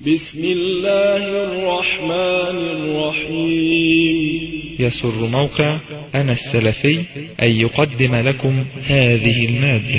بسم الله الرحمن الرحيم. يسر موقع أنا السلفي أن يقدم لكم هذه المادة.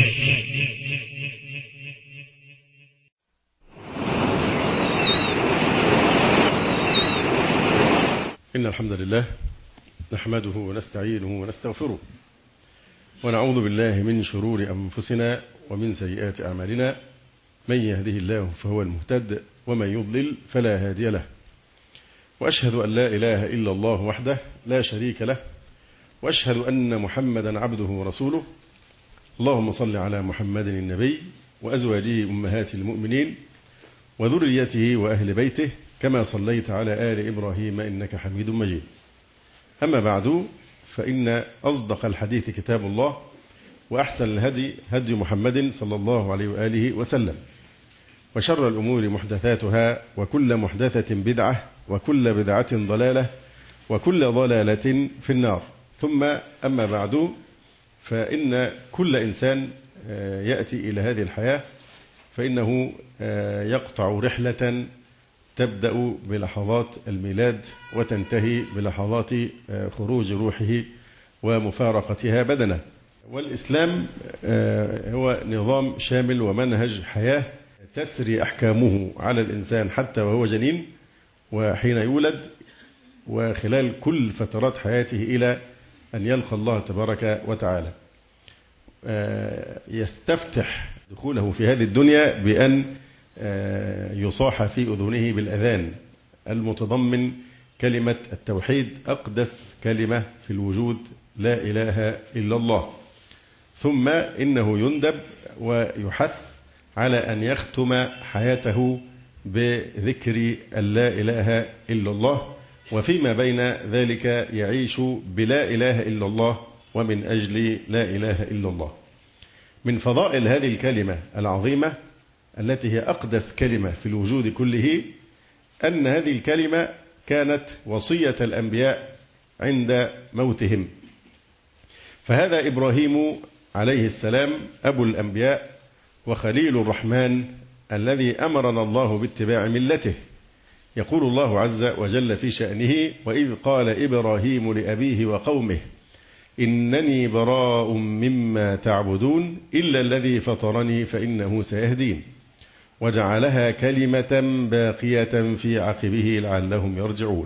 إن الحمد لله نحمده ونستعينه ونستغفره ونعوذ بالله من شرور أنفسنا ومن سيئات أعمالنا، من يهده الله فهو المهتد ومن يضلل فلا هادي له، وأشهد أن لا إله إلا الله وحده لا شريك له، وأشهد أن محمدا عبده ورسوله. اللهم صل على محمد النبي وأزواجه أمهات المؤمنين وذريته وأهل بيته كما صليت على آل إبراهيم إنك حميد مجيد. أما بعد، فإن أصدق الحديث كتاب الله، وأحسن الهدي هدي محمد صلى الله عليه وآله وسلم، وشر الأمور محدثاتها، وكل محدثة بدعة، وكل بدعة ضلالة، وكل ضلالة في النار. ثم أما بعد، فإن كل إنسان يأتي إلى هذه الحياة فإنه يقطع رحلة تبدأ بلحظات الميلاد وتنتهي بلحظات خروج روحه ومفارقتها بدنه. والإسلام هو نظام شامل ومنهج حياة تسري أحكامه على الإنسان حتى وهو جنين وحين يولد، وخلال كل فترات حياته إلى أن يلقى الله تبارك وتعالى. يستفتح دخوله في هذه الدنيا بأن يصاح في أذنه بالأذان المتضمن كلمة التوحيد، أقدس كلمة في الوجود، لا إله إلا الله. ثم إنه يندب ويحث على أن يختم حياته بذكر لا إله إلا الله، وفيما بين ذلك يعيش بلا إله إلا الله ومن أجل لا إله إلا الله. من فضائل هذه الكلمة العظيمة التي هي أقدس كلمة في الوجود كله أن هذه الكلمة كانت وصية الأنبياء عند موتهم. فهذا إبراهيم عليه السلام أبو الأنبياء وخليل الرحمن الذي أمرنا الله باتباع ملته. يقول الله عز وجل في شأنه: وإذ قال إبراهيم لأبيه وقومه إنني براء مما تعبدون إلا الذي فطرني فإنه سيهدين وجعلها كلمة باقية في عقبه لعلهم يرجعون.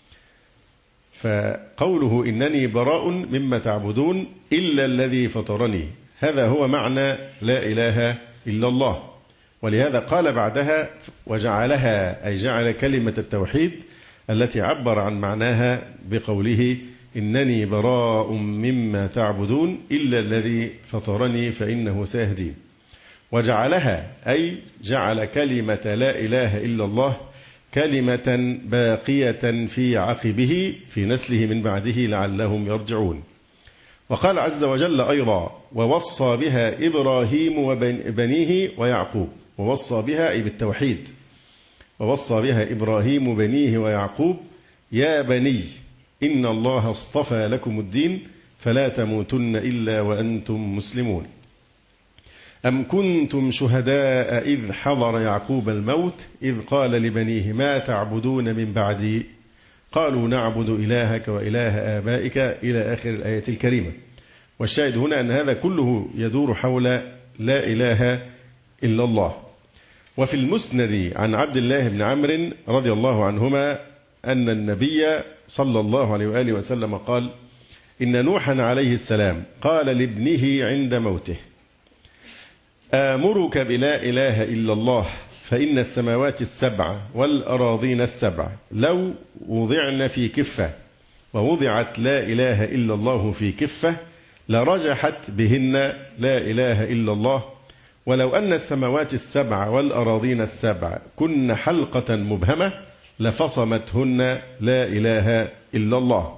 فقوله إنني براء مما تعبدون إلا الذي فطرني، هذا هو معنى لا إله إلا الله. ولهذا قال بعدها وجعلها، أي جعل كلمة التوحيد التي عبر عن معناها بقوله إنني براء مما تعبدون إلا الذي فطرني فإنه سيهدين. وجعلها أي جعل كلمة لا إله إلا الله كلمة باقية في عقبه في نسله من بعده لعلهم يرجعون. وقال عز وجل أيضا: ووصى بها إبراهيم وبنيه ويعقوب. ووصى بها أي بالتوحيد. ووصى بها إبراهيم بنيه ويعقوب يا بني إن الله اصطفى لكم الدين فلا تموتن إلا وأنتم مسلمون. أم كنتم شهداء إذ حضر يعقوب الموت إذ قال لبنيه ما تعبدون من بعدي قالوا نعبد إلهك وإله آبائك إلى آخر الآية الكريمة. والشاهد هنا أن هذا كله يدور حول لا إله إلا الله. وفي المسند عن عبد الله بن عمرو رضي الله عنهما أن النبي صلى الله عليه وآله وسلم قال: إن نوحا عليه السلام قال لابنه عند موته: آمرك بلا إله إلا الله فإن السماوات السبع والأراضين السبع لو وضعن في كفة ووضعت لا إله إلا الله في كفة لرجحت بهن لا إله إلا الله، ولو أن السماوات السبع والأراضين السبع كن حلقة مبهمة لفصمتهن لا إله إلا الله.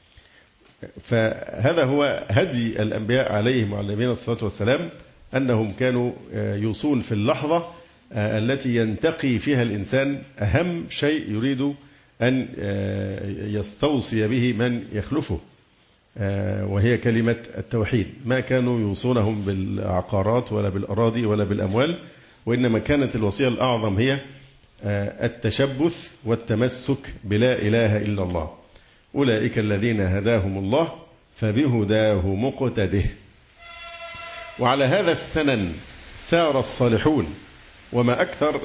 فهذا هو هدي الأنبياء عليهم وعلى نبينا الصلاة والسلام، أنهم كانوا يوصون في اللحظة التي ينتقي فيها الإنسان أهم شيء يريد أن يستوصي به من يخلفه، وهي كلمة التوحيد. ما كانوا يوصونهم بالعقارات ولا بالأراضي ولا بالأموال، وإنما كانت الوصية الأعظم هي التشبث والتمسك بلا إله إلا الله. أولئك الذين هداهم الله فبهداه مقتده. وعلى هذا السنن سار الصالحون. وما أكثر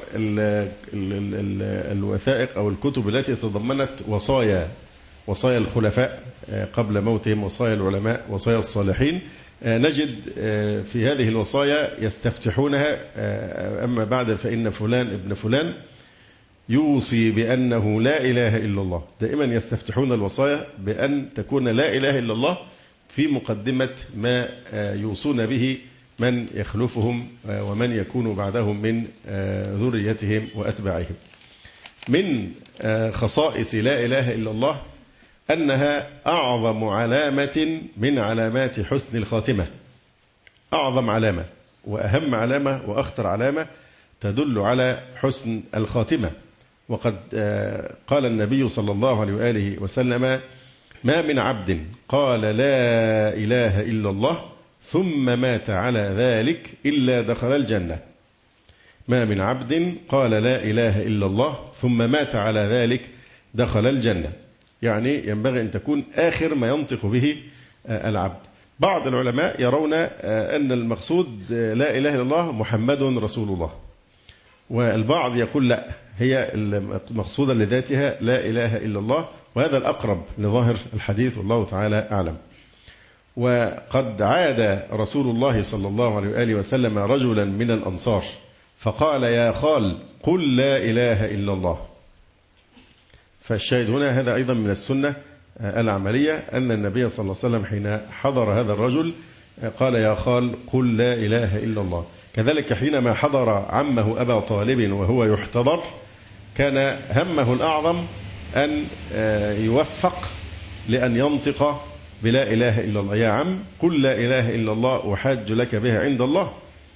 الوثائق أو الكتب التي تضمنت وصايا الخلفاء قبل موتهم، وصايا العلماء، وصايا الصالحين. نجد في هذه الوصايا يستفتحونها: أما بعد فإن فلان ابن فلان يوصي بأنه لا إله إلا الله. دائما يستفتحون الوصايا بأن تكون لا إله إلا الله في مقدمة ما يوصون به من يخلفهم ومن يكون بعدهم من ذريتهم وأتباعهم. من خصائص لا إله إلا الله أنها أعظم علامة من علامات حسن الخاتمة. أعظم علامة وأهم علامة وأخطر علامة تدل على حسن الخاتمة. وقد قال النبي صلى الله عليه وآله وسلم: ما من عبد قال لا إله إلا الله ثم مات على ذلك إلا دخل الجنة. ما من عبد قال لا إله إلا الله ثم مات على ذلك دخل الجنة. يعني ينبغي أن تكون آخر ما ينطق به العبد. بعض العلماء يرون أن المقصود لا إله إلا الله محمد رسول الله، والبعض يقول لا، هي المقصودة لذاتها لا إله إلا الله، وهذا الأقرب لظاهر الحديث والله تعالى أعلم. وقد عاد رسول الله صلى الله عليه وآله وسلم رجلا من الأنصار فقال: يا خال قل لا إله إلا الله. فالشاهد هنا هذا أيضا من السنة العملية، أن النبي صلى الله عليه وسلم حين حضر هذا الرجل قال: يا خال قل لا إله إلا الله. كذلك حينما حضر عمه أبا طالب وهو يحتضر كان همه الأعظم أن يوفق لأن ينطق بلا إله إلا الله. يا عم قل لا إله إلا الله أحاج لك بها عند الله.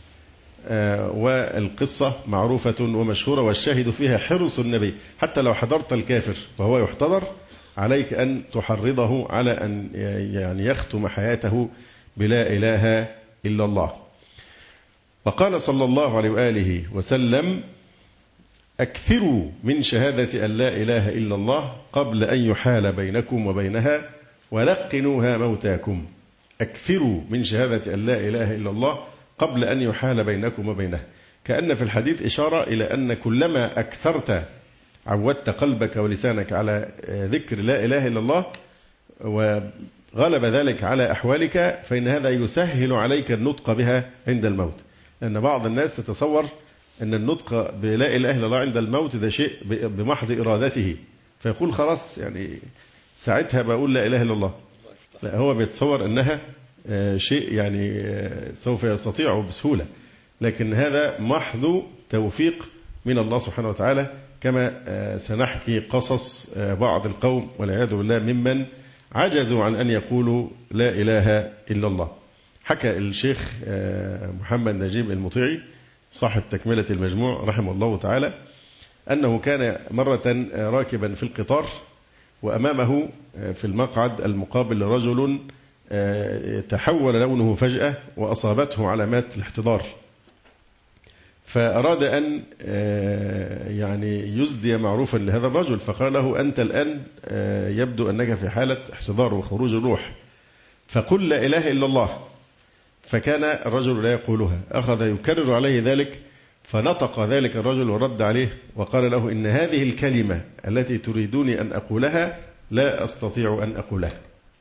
والقصة معروفة ومشهورة، والشاهد فيها حرص النبي. حتى لو حضرت الكافر وهو يحتضر عليك أن تحرضه على أن يعني يختم حياته بلا إله إلا الله. وقال صلى الله عليه وآله وسلم: أكثروا من شهادة أن لا إله إلا الله قبل أن يحال بينكم وبينها ولقنوها موتاكم. أكثروا من شهادة أن لا إله إلا الله قبل أن يحال بينكم وبينها. كأن في الحديث إشارة إلى أن كلما أكثرت عودت قلبك ولسانك على ذكر لا إله إلا الله وغلب ذلك على أحوالك، فإن هذا يسهل عليك النطق بها عند الموت. لأن بعض الناس تتصور أن النطق بلا إله إلا الله عند الموت ده شيء بمحض إرادته، فيقول خلاص يعني ساعتها بقول لا إله إلا الله. لا، هو بيتصور أنها شيء يعني سوف يستطيعه بسهولة، لكن هذا محض توفيق من الله سبحانه وتعالى، كما سنحكي قصص بعض القوم والعياذ بالله ممن عجزوا عن أن يقولوا لا إله إلا الله. حكى الشيخ محمد نجيب المطيعي صاحب تكملة المجموع رحمه الله تعالى أنه كان مرة راكبا في القطار، وأمامه في المقعد المقابل رجل تحول لونه فجأة وأصابته علامات الاحتضار، فأراد أن يعني يزدي معروفا لهذا الرجل، فقال له: أنت الآن يبدو أنك في حالة احتضار وخروج الروح، فقل لا إله إلا الله. فكان الرجل لا يقولها، أخذ يكرر عليه ذلك، فنطق ذلك الرجل ورد عليه وقال له: إن هذه الكلمة التي تريدوني أن أقولها لا أستطيع أن أقولها.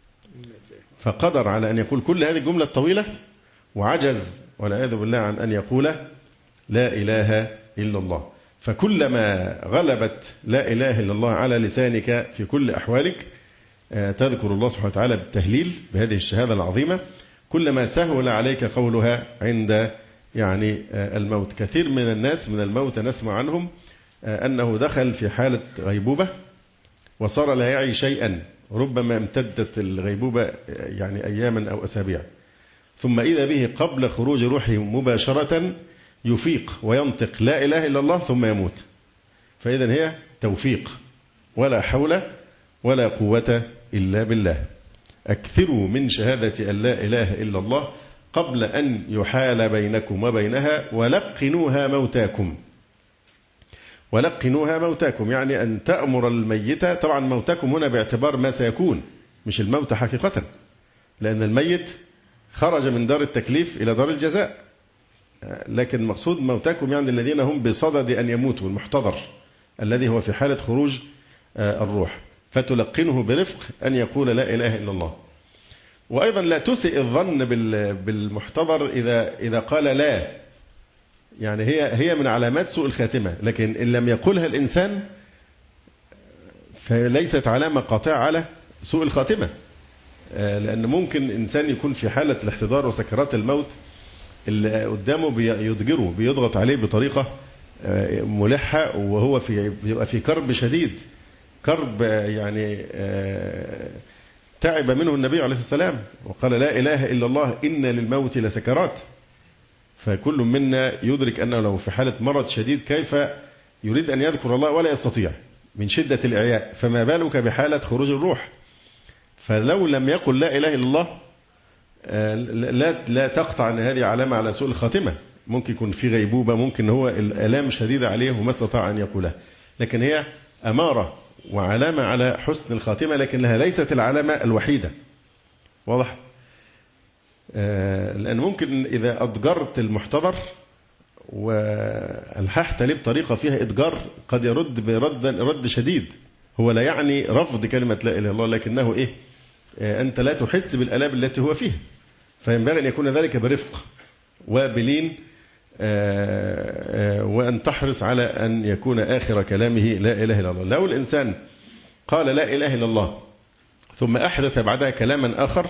فقدر على أن يقول كل هذه الجملة الطويلة، وعجز والعياذ بالله عن أن يقول لا إله إلا الله. فكلما غلبت لا إله إلا الله على لسانك في كل أحوالك تذكر الله سبحانه وتعالى بالتهليل بهذه الشهادة العظيمة، كلما سهل عليك قولها عند يعني الموت. كثير من الناس من الموت نسمع عنهم أنه دخل في حالة غيبوبة وصار لا يعي شيئا، ربما امتدت الغيبوبة يعني أياما أو أسابيع، ثم إذا به قبل خروج روحه مباشرة يفيق وينطق لا إله إلا الله ثم يموت. فإذا هي توفيق، ولا حول ولا قوة إلا بالله. أكثروا من شهادة أن لا إله إلا الله قبل أن يحال بينكم وبينها ولقنوها موتاكم. ولقنوها موتاكم، يعني أن تأمر الميت. طبعا موتاكم هنا باعتبار ما سيكون، مش الموت حقيقة، لأن الميت خرج من دار التكليف إلى دار الجزاء، لكن مقصود موتاكم يعني الذين هم بصدد أن يموتوا، المحتضر الذي هو في حالة خروج الروح، فتلقنه برفق أن يقول لا إله إلا الله. وأيضا لا تسئ الظن بالمحتضر إذا قال لا، يعني هي من علامات سوء الخاتمة، لكن إن لم يقولها الإنسان فليست علامة قاطعة على سوء الخاتمة، لأن ممكن إنسان يكون في حالة الاحتضار وسكرات الموت اللي قدامه بيضجره، بيضغط عليه بطريقة ملحة، وهو بيبقى في كرب شديد، كرب يعني تعب منه النبي عليه السلام وقال لا إله إلا الله إن للموت لسكرات. فكل منا يدرك أنه لو في حالة مرض شديد كيف يريد أن يذكر الله ولا يستطيع من شدة الإعياء، فما بالك بحالة خروج الروح. فلو لم يقل لا إله إلا الله لا تقطع أن هذه علامة على سوء الخاتمة، ممكن يكون في غيبوبة، ممكن هو الآلام شديدة عليه وما استطاع أن يقولها، لكن هي أمارة وعلامة على حسن الخاتمة، لكنها ليست العلامة الوحيدة. واضح؟ لأن ممكن إذا أضجرت المحتضر والححت له بطريقة فيها إضجار قد يرد برد شديد، هو لا يعني رفض كلمة لا إله إلا الله، لكنه أنت لا تحس بالآلام التي هو فيها، فينبغي أن يكون ذلك برفق وبلين، وأن تحرص على أن يكون آخر كلامه لا إله إلا الله. لو الإنسان قال لا إله إلا الله ثم أحدث بعدها كلاما آخر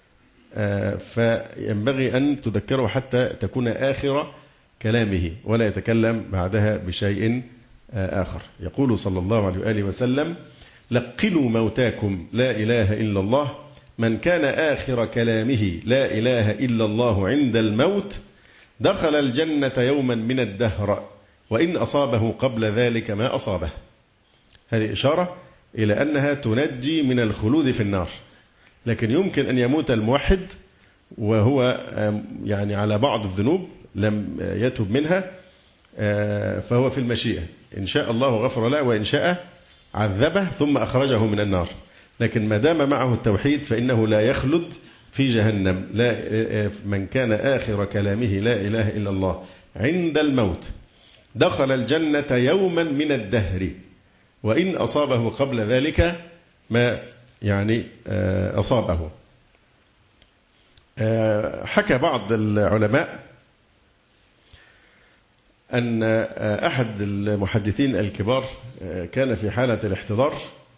فينبغي أن تذكره حتى تكون آخر كلامه ولا يتكلم بعدها بشيء آخر. يقول صلى الله عليه وآله وسلم: لقنوا موتاكم لا إله إلا الله، من كان آخر كلامه لا إله إلا الله عند الموت دخل الجنة يوما من الدهر وإن أصابه قبل ذلك ما أصابه. هذه إشارة إلى أنها تنجي من الخلود في النار، لكن يمكن أن يموت الموحد وهو يعني على بعض الذنوب لم يتب منها، فهو في المشيئة، إن شاء الله غفر له وإن شاء عذبه ثم أخرجه من النار، لكن ما دام معه التوحيد فإنه لا يخلد في جهنم. لا، من كان آخر كلامه لا إله إلا الله عند الموت دخل الجنة يوما من الدهر وإن أصابه قبل ذلك ما يعني أصابه. حكى بعض العلماء أن أحد المحدثين الكبار كان في حالة الاحتضار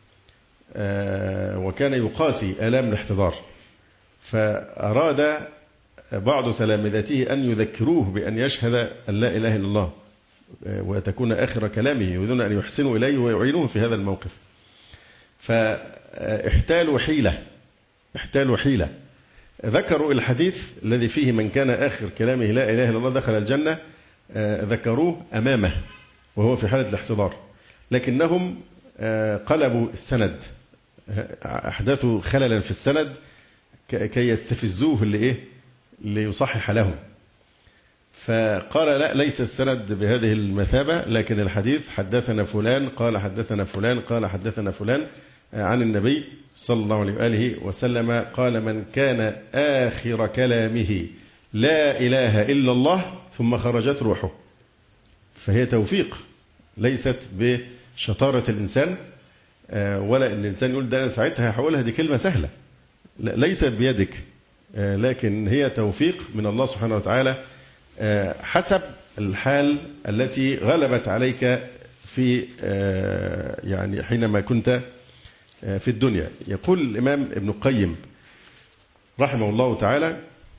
وكان يقاسي آلام الاحتضار، فأراد بعض تلامذته أن يذكروه بأن يشهد أن لا إله إلا الله وتكون آخر كلامه، يريدون أن يحسنوا إليه ويعينوه في هذا الموقف، فاحتالوا حيلة ذكروا الحديث الذي فيه من كان آخر كلامه لا إله إلا الله دخل الجنة، ذكروه أمامه وهو في حالة الاحتضار، لكنهم قلبوا السند، أحدثوا خللا في السند كي يستفزوه ليصحح لهم، فقال لا، ليس السند بهذه المثابة، لكن الحديث حدثنا فلان قال حدثنا فلان قال حدثنا فلان عن النبي صلى الله عليه وآله وسلم قال: من كان آخر كلامه لا إله إلا الله ثم خرجت روحه. فهي توفيق، ليست بشطارة الإنسان ولا أن الإنسان يقول ده أنا ساعتها هحولها دي كلمة سهلة، ليست بيدك، لكن هي توفيق من الله سبحانه وتعالى حسب الحال التي غلبت عليك في يعني حينما كنت في الدنيا. يقول الإمام ابن القيم رحمه الله تعالى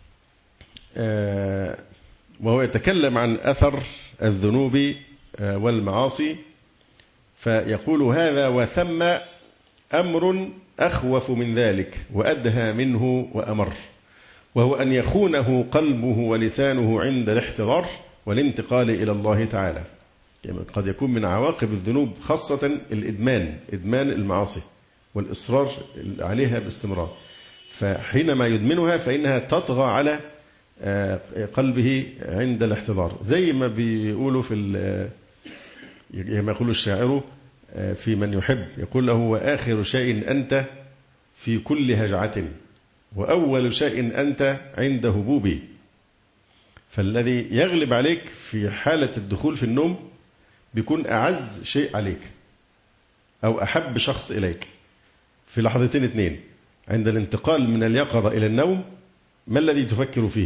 وهو يتكلم عن أثر الذنوب والمعاصي، فيقول: هذا وثم أمر أخوف من ذلك وأدهى منه وأمر، وهو أن يخونه قلبه ولسانه عند الاحتضار والانتقال إلى الله تعالى. يعني قد يكون من عواقب الذنوب خاصة إدمان المعاصي والإصرار عليها باستمرار، فحينما يدمنها فإنها تطغى على قلبه عند الاحتضار، زي ما بيقولوا في كما يقول الشاعر في من يحب، يقول له: وآخر شيء أنت في كل هجعة، وأول شيء أنت عند هبوبي. فالذي يغلب عليك في حالة الدخول في النوم بيكون أعز شيء عليك أو أحب شخص إليك في لحظتين اثنين. عند الانتقال من اليقظة إلى النوم ما الذي تفكر فيه؟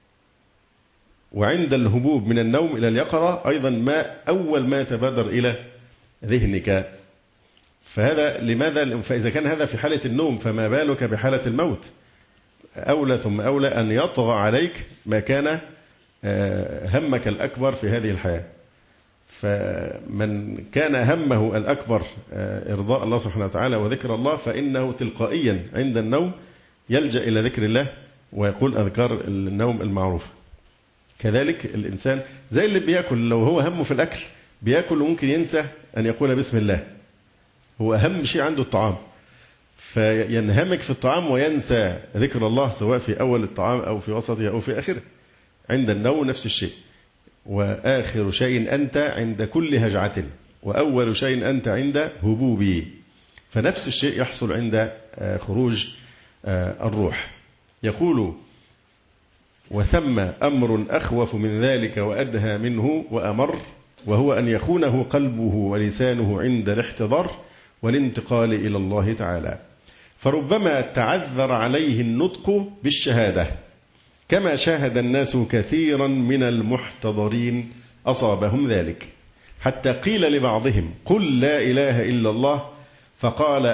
وعند الهبوب من النوم إلى اليقظة أيضا ما أول ما يتبادر إلى ذهنك. فهذا لماذا؟ فإذا كان هذا في حالة النوم فما بالك بحالة الموت؟ أولى ثم أولى أن يطغى عليك ما كان همك الأكبر في هذه الحياة. فمن كان همه الأكبر إرضاء الله سبحانه وتعالى وذكر الله، فإنه تلقائيا عند النوم يلجأ إلى ذكر الله ويقول أذكار النوم المعروفة. كذلك الإنسان زي اللي بيأكل، لو هو همه في الأكل بيأكل وممكن ينسى أن يقول بسم الله، هو أهم شيء عنده الطعام، فينهمك في الطعام وينسى ذكر الله سواء في أول الطعام أو في وسطه أو في آخره. عند النوم نفس الشيء. وآخر شيء أنت عند كل هجعة، وأول شيء أنت عند هبوبي. فنفس الشيء يحصل عند خروج الروح. يقول: وثم أمر أخوف من ذلك وأدهى منه وأمر، وهو أن يخونه قلبه ولسانه عند الاحتضار والانتقال إلى الله تعالى، فربما تعذر عليه النطق بالشهادة، كما شاهد الناس كثيرا من المحتضرين أصابهم ذلك، حتى قيل لبعضهم: قل لا إله إلا الله، فقال: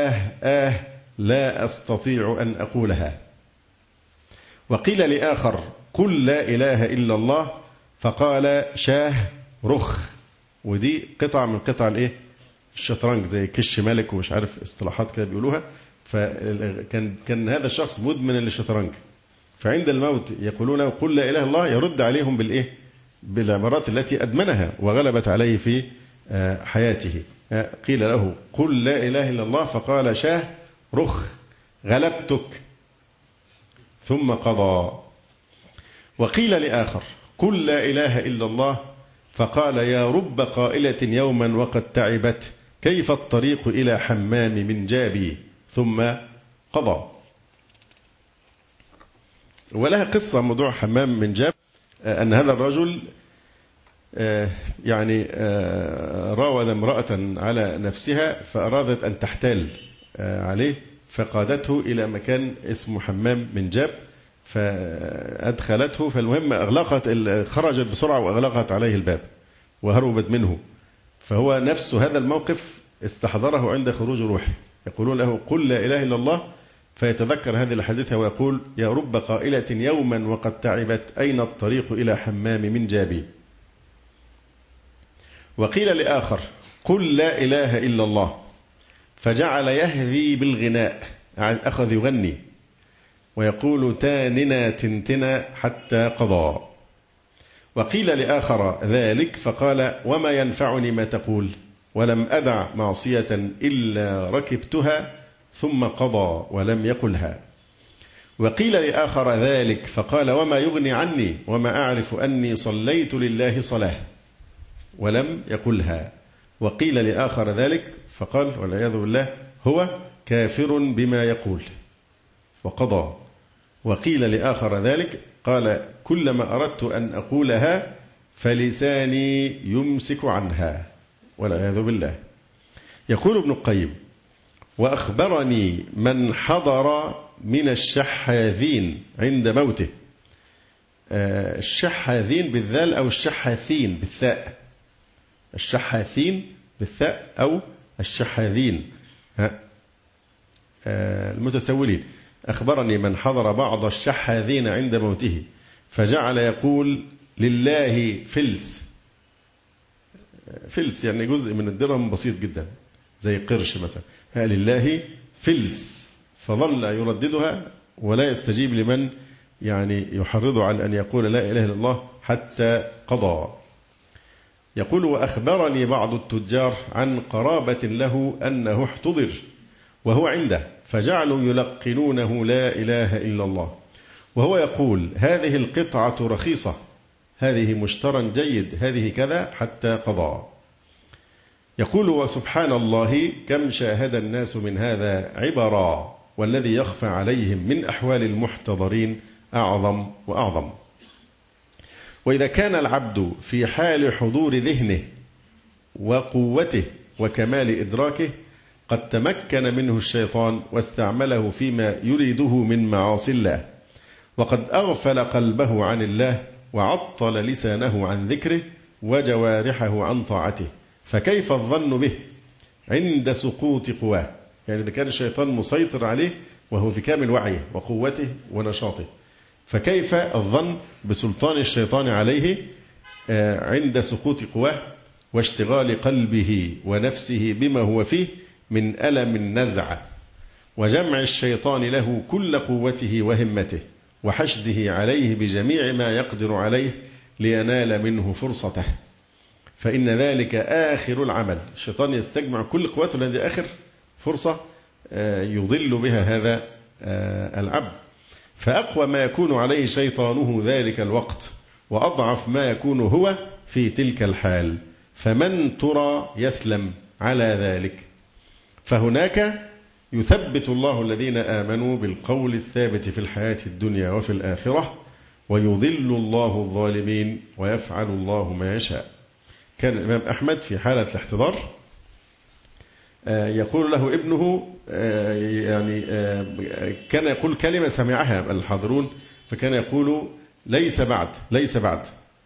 لا أستطيع أن أقولها. وقيل لآخر: قل لا إله إلا الله، فقال: رخ. ودي قطعة من قطع الإيه؟ الشطرنج، زي كش ملك ومش عارف اصطلاحات كده بيقولوها. فكان هذا الشخص مدمن للشطرنج، فعند الموت يقولون: قل لا إله إلا الله، يرد عليهم بالإيه؟ بالعبارات التي أدمنها وغلبت عليه في حياته. قيل له: قل لا إله إلا الله، فقال: رخ، غلبتك، ثم قضى. وقيل لآخر: قل لا إله إلا الله، فقال: يا رب قائلة يوما وقد تعبت، كيف الطريق إلى حمام من جابي، ثم قضى. ولها قصة موضوع حمام من جاب، أن هذا الرجل راود امرأة على نفسها فأرادت أن تحتال عليه، فقادته إلى مكان اسمه حمام من جاب، فأدخلته. فالمهم خرجت بسرعة وأغلقت عليه الباب وهربت منه. فهو نفس هذا الموقف استحضره عند خروج روحه. يقولون له: قل لا إله إلا الله، فيتذكر هذه الحادثة ويقول: يا رب قائلة يوما وقد تعبت، أين الطريق إلى حمام من جابي. وقيل لآخر: قل لا إله إلا الله، فجعل يهذي بالغناء، أخذ يغني ويقول: تاننا تنتنا حتى قضى. وقيل لآخر ذلك، فقال: وما ينفعني ما تقول، ولم أدع معصية إلا ركبتها، ثم قضى ولم يقلها. وقيل لآخر ذلك، فقال: وما يغني عني، وما أعرف أني صليت لله صلاة، ولم يقلها. وقيل لآخر ذلك، فقال والعياذ بالله: هو كافر بما يقول، وقضى. وقيل لآخر ذلك، قال: كلما أردت أن أقولها فلساني يمسك عنها، والعياذ بالله. يقول ابن القيم: وأخبرني من حضر من الشحاذين عند موته. الشحاذين بالذال أو الشحاثين بالثاء، الشحاثين بالثاء أو الشحاذين المتسولين. أخبرني من حضر بعض الشحاذين عند موته فجعل يقول: لله فلس. فلس يعني جزء من الدرهم بسيط جدا زي قرش مثلا، لله فلس. فظل يرددها ولا يستجيب لمن يحرض على أن يقول لا إله إلا الله حتى قضى. يقول: وأخبرني بعض التجار عن قرابة له أنه احتضر وهو عنده، فجعلوا يلقنونه لا إله إلا الله، وهو يقول: هذه القطعة رخيصة، هذه مشترى جيد، هذه كذا، حتى قضى. يقول وسبحان الله كم شاهد الناس من هذا عبرا والذي يخفى عليهم من أحوال المحتضرين أعظم وأعظم. وإذا كان العبد في حال حضور ذهنه وقوته وكمال إدراكه قد تمكن منه الشيطان واستعمله فيما يريده من معاصي الله، وقد أغفل قلبه عن الله وعطل لسانه عن ذكره وجوارحه عن طاعته، فكيف الظن به عند سقوط قواه؟ يعني إذا كان الشيطان مسيطر عليه وهو في كامل وعيه وقوته ونشاطه، فكيف الظن بسلطان الشيطان عليه عند سقوط قواه واشتغال قلبه ونفسه بما هو فيه من ألم النزع، وجمع الشيطان له كل قوته وهمته وحشده عليه بجميع ما يقدر عليه لينال منه فرصته، فإن ذلك آخر العمل. الشيطان يستجمع كل قوته لأن دي آخر فرصة يضل بها هذا العبد. فأقوى ما يكون عليه شيطانه ذلك الوقت، وأضعف ما يكون هو في تلك الحال، فمن ترى يسلم على ذلك؟ فهناك يثبت الله الذين آمنوا بالقول الثابت في الحياة الدنيا وفي الآخرة، ويضل الله الظالمين ويفعل الله ما يشاء. كان الإمام أحمد في حالة الاحتضار يقول له ابنه كان يقول كلمة سمعها الحاضرون، فكان يقول ليس بعد ليس بعد.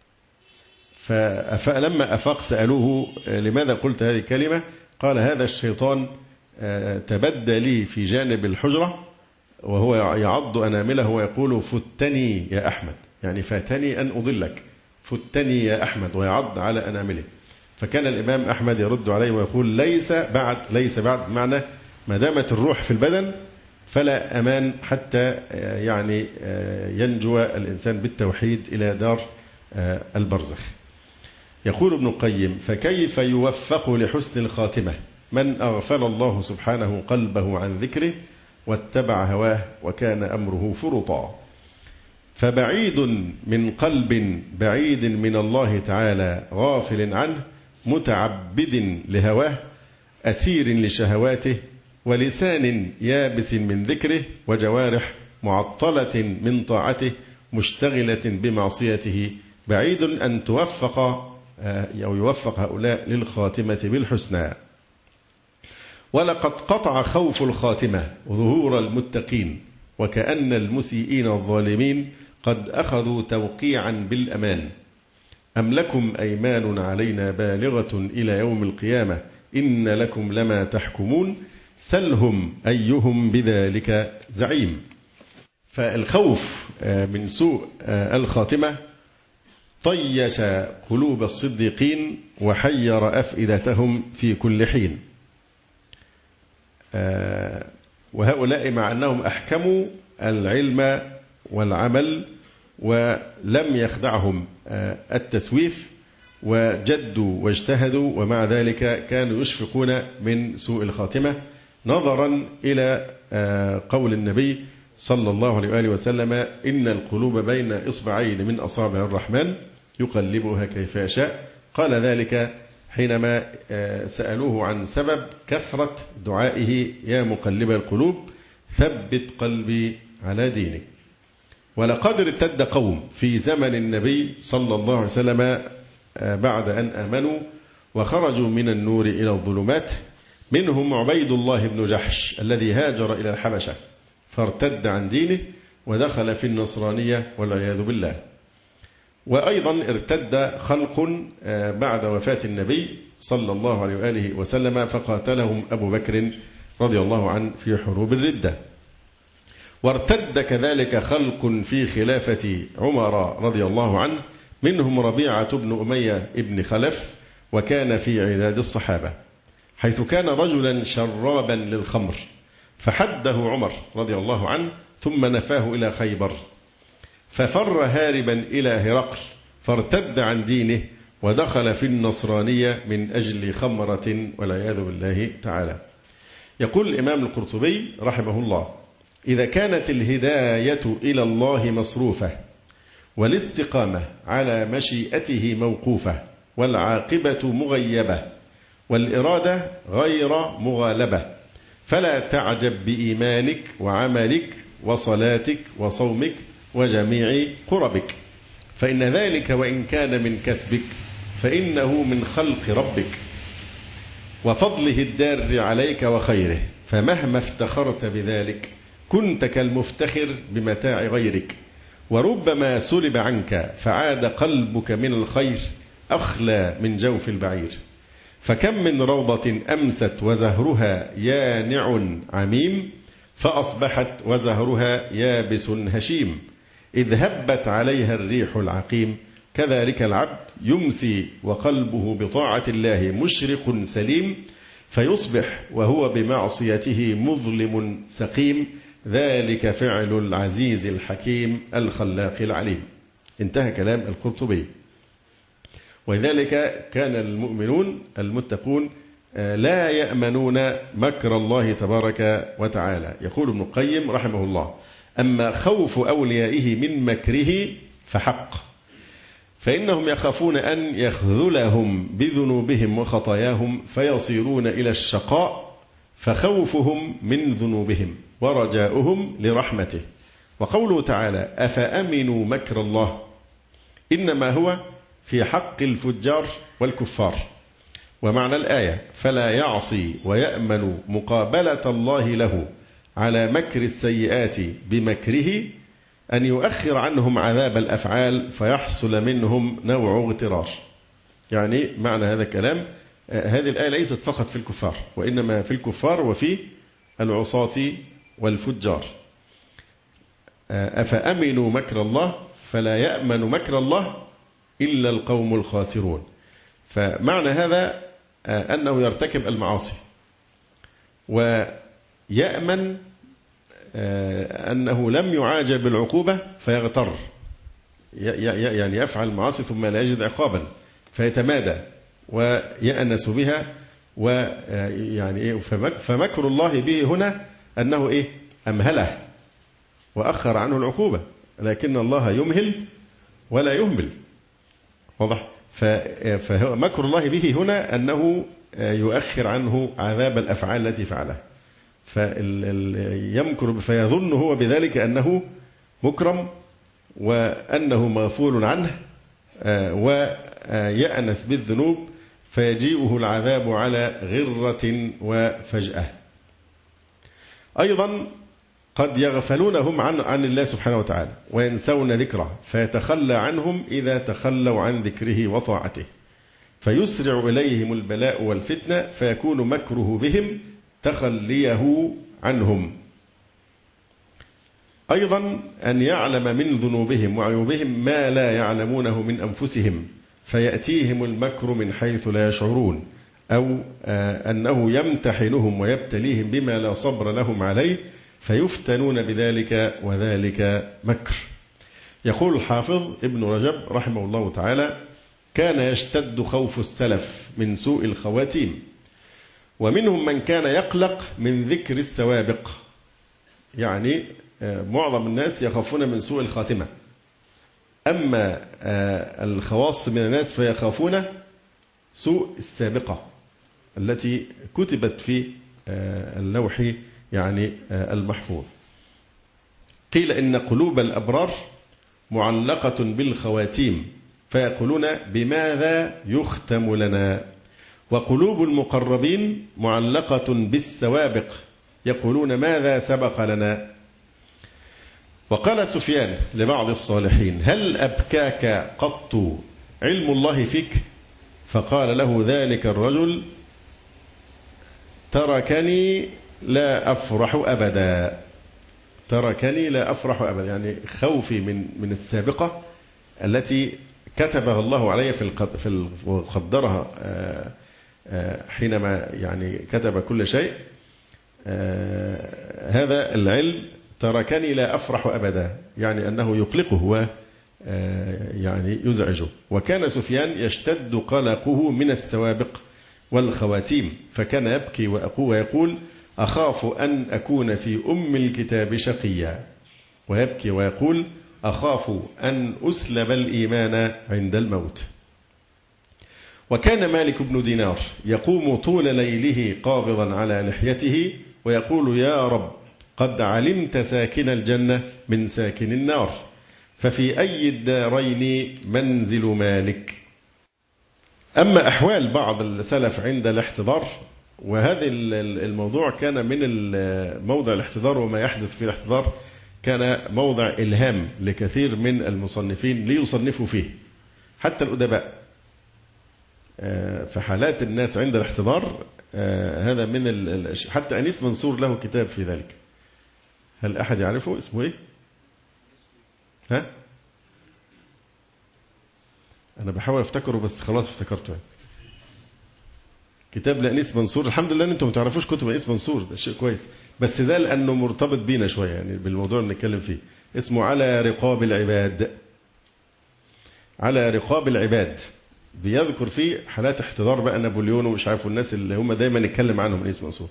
فلما أفاق سألوه لماذا قلت هذه الكلمة؟ قال هذا الشيطان تبدى لي في جانب الحجرة وهو يعض أنامله ويقول فتني يا أحمد، يعني فاتني أن أضلك، فتني يا أحمد، ويعض على أنامله. فكان الإمام أحمد يرد عليه ويقول ليس بعد ليس بعد، بمعنى ما دامت الروح في البدن فلا أمان حتى ينجو الإنسان بالتوحيد إلى دار البرزخ. يقول ابن القيم فكيف يوفق لحسن الخاتمة من أغفل الله سبحانه قلبه عن ذكره واتبع هواه وكان أمره فرطا؟ فبعيد من قلب بعيد من الله تعالى غافل عنه متعبد لهواه أسير لشهواته، ولسان يابس من ذكره، وجوارح معطلة من طاعته مشتغلة بمعصيته، بعيد أن توفق أو يوفق هؤلاء للخاتمة بالحسنى. ولقد قطع خوف الخاتمة ظهور المتقين، وكأن المسيئين الظالمين قد أخذوا توقيعا بالأمان. أم لكم أيمان علينا بالغة إلى يوم القيامة إن لكم لما تحكمون سلهم أيهم بذلك زعيم. فالخوف من سوء الخاتمة طيش قلوب الصديقين وحير أفئدتهم في كل حين، وهؤلاء مع أنهم أحكموا العلم والعمل ولم يخدعهم التسويف، وجدوا واجتهدوا، ومع ذلك كانوا يشفقون من سوء الخاتمة، نظرا إلى قول النبي صلى الله عليه وآله وسلم إن القلوب بين إصبعين من أصابع الرحمن يقلبها كيف يشاء. قال ذلك حينما سألوه عن سبب كثرة دعائه يا مقلب القلوب ثبت قلبي على دينك. ولقد ارتد قوم في زمن النبي صلى الله عليه وسلم بعد أن آمنوا وخرجوا من النور إلى الظلمات، منهم عبيد الله بن جحش الذي هاجر إلى الحبشة فارتد عن دينه ودخل في النصرانية والعياذ بالله. وأيضا ارتد خلق بعد وفاة النبي صلى الله عليه وآله وسلم فقاتلهم أبو بكر رضي الله عنه في حروب الردة. وارتد كذلك خلق في خلافة عمر رضي الله عنه، منهم ربيعة بن أمية ابن خلف، وكان في عداد الصحابة، حيث كان رجلا شرابا للخمر فحده عمر رضي الله عنه ثم نفاه إلى خيبر، ففر هاربا إلى هرقل فارتد عن دينه ودخل في النصرانية من أجل خمرة والعياذ بالله تعالى. يقول الإمام القرطبي رحمه الله إذا كانت الهداية إلى الله مصروفة والاستقامة على مشيئته موقوفة والعاقبة مغيبة والإرادة غير مغالبة، فلا تعجب بإيمانك وعملك وصلاتك وصومك وجميع قربك، فإن ذلك وإن كان من كسبك فإنه من خلق ربك وفضله الدار عليك وخيره، فمهما افتخرت بذلك كنت كالمفتخر بمتاع غيرك، وربما سلب عنك فعاد قلبك من الخير أخلى من جوف البعير، فكم من روضة أمست وزهرها يانع عميم، فأصبحت وزهرها يابس هشيم، إذ هبت عليها الريح العقيم، كذلك العبد يمسي وقلبه بطاعة الله مشرق سليم، فيصبح وهو بمعصيته مظلم سقيم، ذلك فعل العزيز الحكيم الخلاق العليم. انتهى كلام القرطبي. ولذلك كان المؤمنون المتقون لا يأمنون مكر الله تبارك وتعالى. يقول ابن القيم رحمه الله: أما خوف أوليائه من مكره فحق، فإنهم يخافون أن يخذلهم بذنوبهم وخطاياهم فيصيرون إلى الشقاء، فخوفهم من ذنوبهم ورجاؤهم لرحمته. وقوله تعالى: أفأمنوا مكر الله، إنما هو في حق الفجار والكفار. ومعنى الآية: فلا يعصي ويأمن مقابلة الله له على مكر السيئات بمكره أن يؤخر عنهم عذاب الأفعال فيحصل منهم نوع اغترار. يعني معنى هذا الكلام، هذه الآية ليست فقط في الكفار، وإنما في الكفار وفي العصاة والفجار. أفأمنوا مكر الله، فلا يأمن مكر الله إلا القوم الخاسرون. فمعنى هذا أنه يرتكب المعاصي، ويأمن أنه لم يعاجل بالعقوبة فيغتر، يعني يفعل المعاصي ثم لا يجد عقابا فيتمادى ويأنس بها، ويعني فمكر الله به هنا أنه أمهله وأخر عنه العقوبة، لكن الله يمهل ولا يهمل. واضح؟ فمكر الله به هنا أنه يؤخر عنه عذاب الأفعال التي فعلها، فيمكر فيظن هو بذلك أنه مكرم وأنه مغفول عنه، ويأنس بالذنوب فيجيئه العذاب على غرة وفجأة. أيضا قد يغفلون هم عن الله سبحانه وتعالى وينسون ذكره، فيتخلى عنهم إذا تخلوا عن ذكره وطاعته، فيسرع إليهم البلاء والفتنة، فيكون مكره بهم تخليه عنهم. أيضا أن يعلم من ذنوبهم وعيوبهم ما لا يعلمونه من أنفسهم، فيأتيهم المكر من حيث لا يشعرون، أو أنه يمتحنهم ويبتليهم بما لا صبر لهم عليه، فيفتنون بذلك، وذلك مكر. يقول الحافظ ابن رجب رحمه الله تعالى: كان يشتد خوف السلف من سوء الخواتيم، ومنهم من كان يقلق من ذكر السوابق. يعني معظم الناس يخافون من سوء الخاتمة، أما الخواص من الناس فيخافون سوء السابقة التي كتبت في اللوح يعني المحفوظ. قيل إن قلوب الأبرار معلقة بالخواتيم، فيقولون بماذا يختم لنا، وقلوب المقربين معلقة بالسوابق، يقولون ماذا سبق لنا. وقال سفيان لبعض الصالحين: هل أبكاك قط علم الله فيك؟ فقال له ذلك الرجل: تركني لا أفرح أبدا. تركني لا أفرح أبدا، يعني خوفي من السابقة التي كتبها الله علي وقدرها حينما يعني كتب كل شيء. هذا العلم تركني لا أفرح أبدا، يعني أنه يقلقه ويعني يزعجه. وكان سفيان يشتد قلقه من السوابق والخواتيم، فكان يبكي ويقول: أخاف أن أكون في أم الكتاب شقيا. ويبكي ويقول: أخاف أن أسلب الإيمان عند الموت. وكان مالك بن دينار يقوم طول ليله قابضا على لحيته ويقول يا رب قد علمت ساكن الجنة من ساكن النار ففي أي الدارين منزل مالك. أما أحوال بعض السلف عند الاحتضار، وهذا الموضوع كان من موضع الاحتضار وما يحدث في الاحتضار كان موضع إلهام لكثير من المصنفين ليصنفوا فيه حتى الأدباء. فحالات الناس عند الاحتضار هذا من حتى أنيس منصور له كتاب في ذلك. هل أحد يعرفه اسمه إيه؟ ها؟ أنا بحاول أفتكره بس خلاص افتكرته. كتاب لأنيس منصور. الحمد لله أن أنتم ما تعرفوش كتب أنيس منصور، ده شيء كويس، بس ده لأنه مرتبط بينا شوية يعني بالموضوع اللي بنتكلم فيه. اسمه على رقاب العباد. على رقاب العباد بيذكر فيه حالات احتضار بقى نابليون ومش عارف الناس اللي هم دايما نتكلم عنهم أنيس منصور.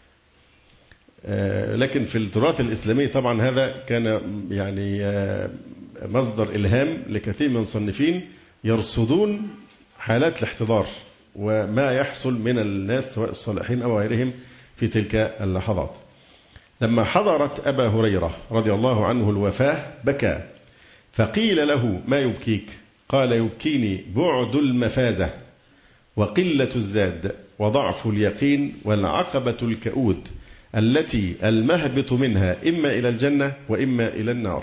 لكن في التراث الإسلامي طبعا هذا كان يعني مصدر إلهام لكثير من المصنفين يرصدون حالات الاحتضار وما يحصل من الناس سواء الصالحين أو غيرهم في تلك اللحظات. لما حضرت أبا هريرة رضي الله عنه الوفاة بكى، فقيل له ما يبكيك؟ قال يبكيني بعد المفازة وقلة الزاد وضعف اليقين والعقبة الكؤود التي المهبط منها إما إلى الجنة وإما إلى النار.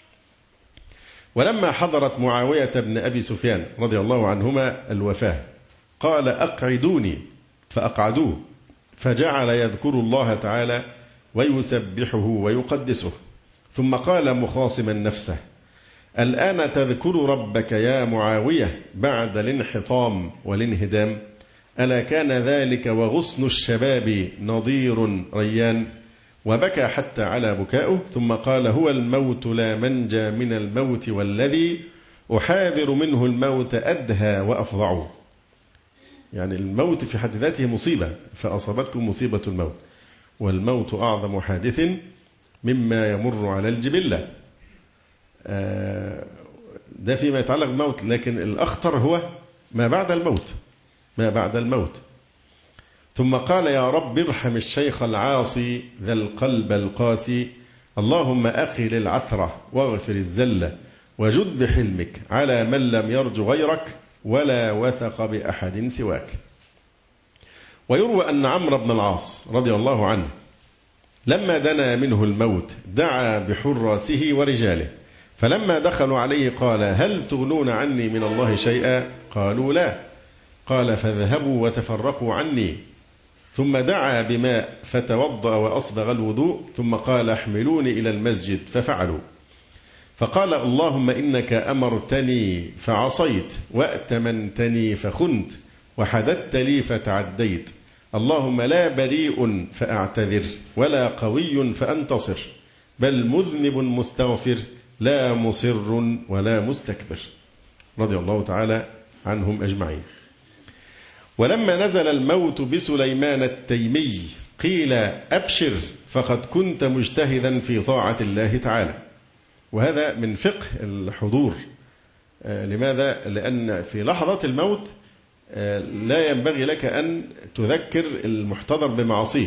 ولما حضرت معاوية بن أبي سفيان رضي الله عنهما الوفاة قال أقعدوني فأقعدوه، فجعل يذكر الله تعالى ويسبحه ويقدسه، ثم قال مخاصما نفسه الآن تذكر ربك يا معاوية بعد الانحطام والانهدام؟ ألا كان ذلك وغصن الشباب نضير ريان؟ وبكى حتى على بكائه، ثم قال هو الموت لا منجى من الموت والذي أحاذر منه الموت أدهى وأفظع. يعني الموت في حد ذاته مصيبة، فأصابتكم مصيبة الموت، والموت أعظم حادث مما يمر على الجبلة. ده فيما يتعلق بالموت، لكن الأخطر هو ما بعد الموت. ما بعد الموت. ثم قال يا رب ارحم الشيخ العاصي ذا القلب القاسي، اللهم أقل العثرة واغفر الزلة وجد بحلمك على من لم يرج غيرك ولا وثق بأحد سواك. ويروى أن عمرو بن العاص رضي الله عنه لما دنا منه الموت دعا بحراسه ورجاله، فلما دخلوا عليه قال هل تغنون عني من الله شيئا؟ قالوا لا. قال فاذهبوا وتفرقوا عني. ثم دعا بماء فتوضأ وأصبغ الوضوء، ثم قال احملوني إلى المسجد، ففعلوا. فقال اللهم إنك أمرتني فعصيت وأتمنتني فخنت وحددت لي فتعديت، اللهم لا بريء فأعتذر ولا قوي فأنتصر، بل مذنب مستغفر لا مصر ولا مستكبر. رضي الله تعالى عنهم أجمعين. ولما نزل الموت بسليمان التيمي قيل أبشر فقد كنت مجتهدا في طاعة الله تعالى. وهذا من فقه الحضور. لماذا؟ لأن في لحظة الموت لا ينبغي لك أن تذكر المحتضر بمعصيه،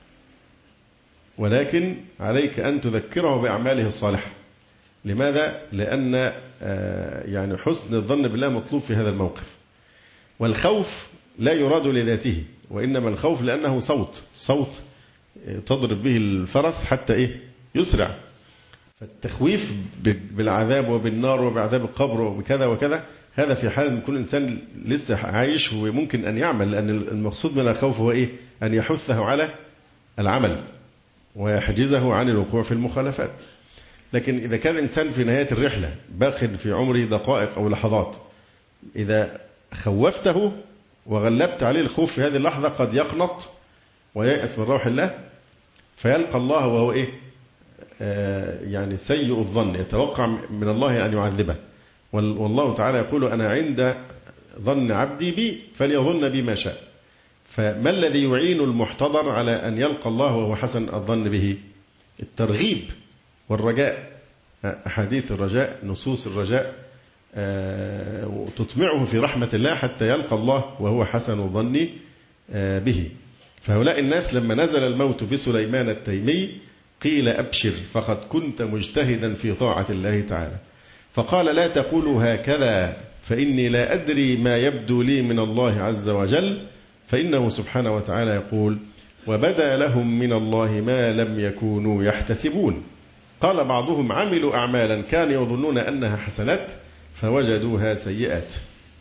ولكن عليك أن تذكره بأعماله الصالحة. لماذا؟ لأن يعني حسن الظن بالله مطلوب في هذا الموقف. والخوف لا يراد لذاته، وإنما الخوف لأنه صوت تضرب به الفرس حتى يسرع. فالتخويف بالعذاب وبالنار وبعذاب القبر وبكذا وكذا، هذا في حال أن يكون إنسان لسه عايش وممكن أن يعمل، لأن المقصود من الخوف هو أن يحثه على العمل ويحجزه عن الوقوع في المخالفات. لكن إذا كان إنسان في نهاية الرحلة باق في عمره دقائق أو لحظات، إذا خوفته وغلبت عليه الخوف في هذه اللحظة قد يقنط وييأس من روح الله، فيلقى الله وهو يعني سيء الظن، يتوقع من الله أن يعذبه. والله تعالى يقول أنا عند ظن عبدي بي فليظن بي ما شاء. فما الذي يعين المحتضر على أن يلقى الله وهو حسن الظن به؟ الترغيب والرجاء، أحاديث الرجاء، نصوص الرجاء تطمعه في رحمة الله حتى يلقى الله وهو حسن الظن به. فهؤلاء الناس لما نزل الموت بسليمان التيمي قيل أبشر فقد كنت مجتهدا في طاعة الله تعالى، فقال لا تقولوا هكذا فإني لا أدري ما يبدو لي من الله عز وجل، فإنه سبحانه وتعالى يقول وبدا لهم من الله ما لم يكونوا يحتسبون. قال بعضهم عملوا أعمالا كانوا يظنون أنها حسنات فوجدوها سيئات.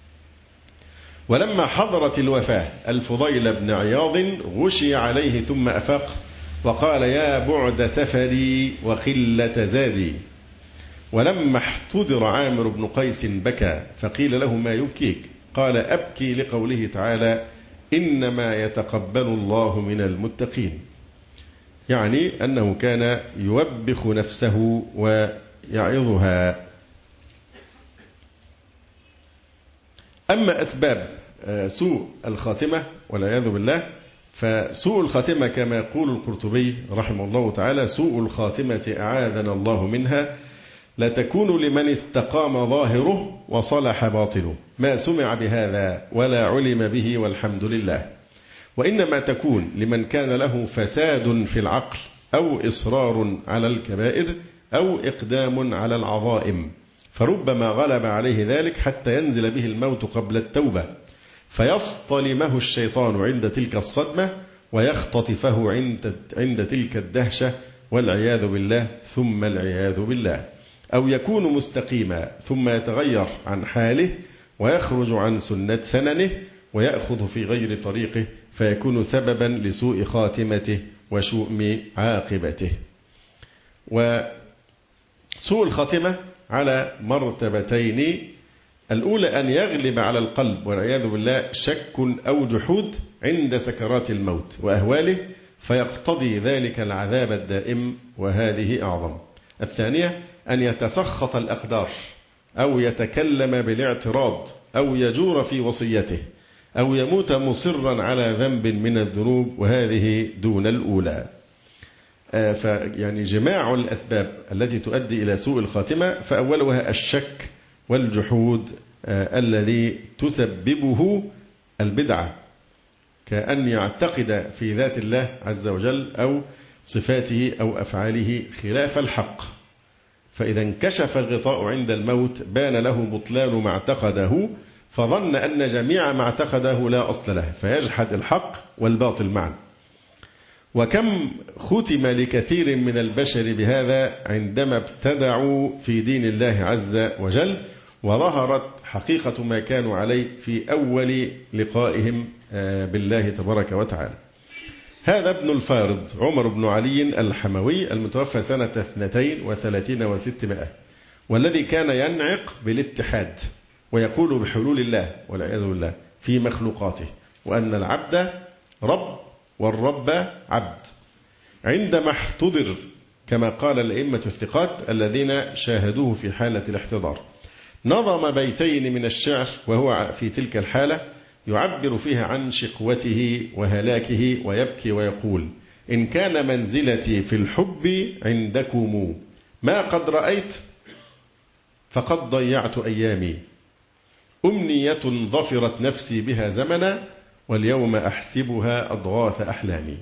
ولما حضرت الوفاة الفضيل بن عياض غشي عليه ثم أفاق وقال يا بعد سفري وقلة زادي. ولما احتضر عامر بن قيس بكى فقيل له ما يبكيك؟ قال أبكي لقوله تعالى إنما يتقبل الله من المتقين، يعني أنه كان يوبخ نفسه ويعظها. أما أسباب سوء الخاتمة والعياذ بالله، فسوء الخاتمة كما يقول القرطبي رحمه الله تعالى سوء الخاتمة أعاذنا الله منها لا تكون لمن استقام ظاهره وصلح باطنه ما سمع بهذا ولا علم به والحمد لله، وإنما تكون لمن كان له فساد في العقل أو إصرار على الكبائر أو إقدام على العظائم، فربما غلب عليه ذلك حتى ينزل به الموت قبل التوبة فيصطلمه الشيطان عند تلك الصدمة ويختطفه عند تلك الدهشة والعياذ بالله ثم العياذ بالله، أو يكون مستقيما ثم يتغير عن حاله ويخرج عن سننه ويأخذ في غير طريقه فيكون سببا لسوء خاتمته وشؤم عاقبته. وسوء الخاتمة على مرتبتين: الأولى أن يغلب على القلب والعياذ بالله شك أو جحود عند سكرات الموت وأهواله فيقتضي ذلك العذاب الدائم، وهذه أعظم. الثانية أن يتسخط الأقدار أو يتكلم بالاعتراض أو يجور في وصيته أو يموت مصرا على ذنب من الذنوب، وهذه دون الأولى. فيعني جماع الأسباب التي تؤدي إلى سوء الخاتمة، فأولها الشك والجحود الذي تسببه البدعة، كأن يعتقد في ذات الله عز وجل أو صفاته أو أفعاله خلاف الحق، فإذا انكشف الغطاء عند الموت بان له بطلان ما اعتقده فظن أن جميع ما اعتقده لا أصل له فيجحد الحق والباطل معا. وكم ختم لكثير من البشر بهذا عندما ابتدعوا في دين الله عز وجل وظهرت حقيقة ما كانوا عليه في أول لقائهم بالله تبارك وتعالى. هذا ابن الفارض عمر بن علي الحموي المتوفى سنة 32 و600، والذي كان ينعق بالاتحاد ويقول بحلول الله والعياذ بالله في مخلوقاته، وأن العبد رب والرب عبد. عندما احتضر كما قال الأئمة الثقات الذين شاهدوه في حالة الاحتضار نظم بيتين من الشعر وهو في تلك الحالة يعبر فيها عن شقوته وهلاكه ويبكي ويقول: إن كان منزلتي في الحب عندكم ما قد رأيت فقد ضيعت أيامي، أمنية ظفرت نفسي بها زمنا واليوم أحسبها أضغاث أحلامي.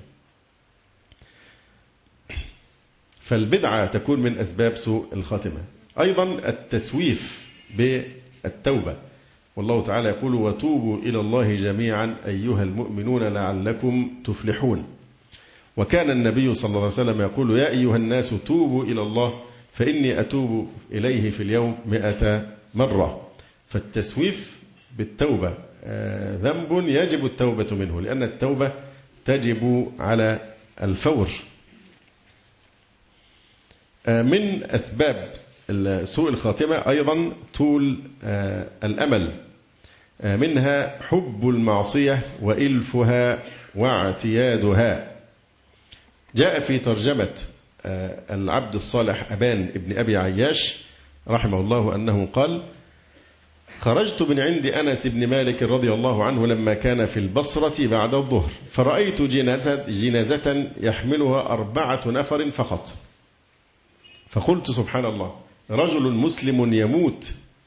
فالبدعة تكون من أسباب سوء الخاتمة. أيضا التسويف بالتوبة، والله تعالى يقول: وتوبوا إلى الله جميعا أيها المؤمنون لعلكم تفلحون. وكان النبي صلى الله عليه وسلم يقول: يا أيها الناس توبوا إلى الله فإني أتوب إليه في اليوم 100 مرة. فالتسويف بالتوبة ذنب يجب التوبة منه، لأن التوبة تجب على الفور. من أسباب سوء الخاتمة أيضا طول الأمل، منها حب المعصية وإلفها واعتيادها. جاء في ترجمة العبد الصالح أبان ابن أبي عياش رحمه الله أنه قال: خرجت من عند أنس بن مالك رضي الله عنه لما كان في البصرة بعد الظهر، فرأيت جنازة يحملها 4 نفر فقط، فقلت: سبحان الله، رجل مسلم يموت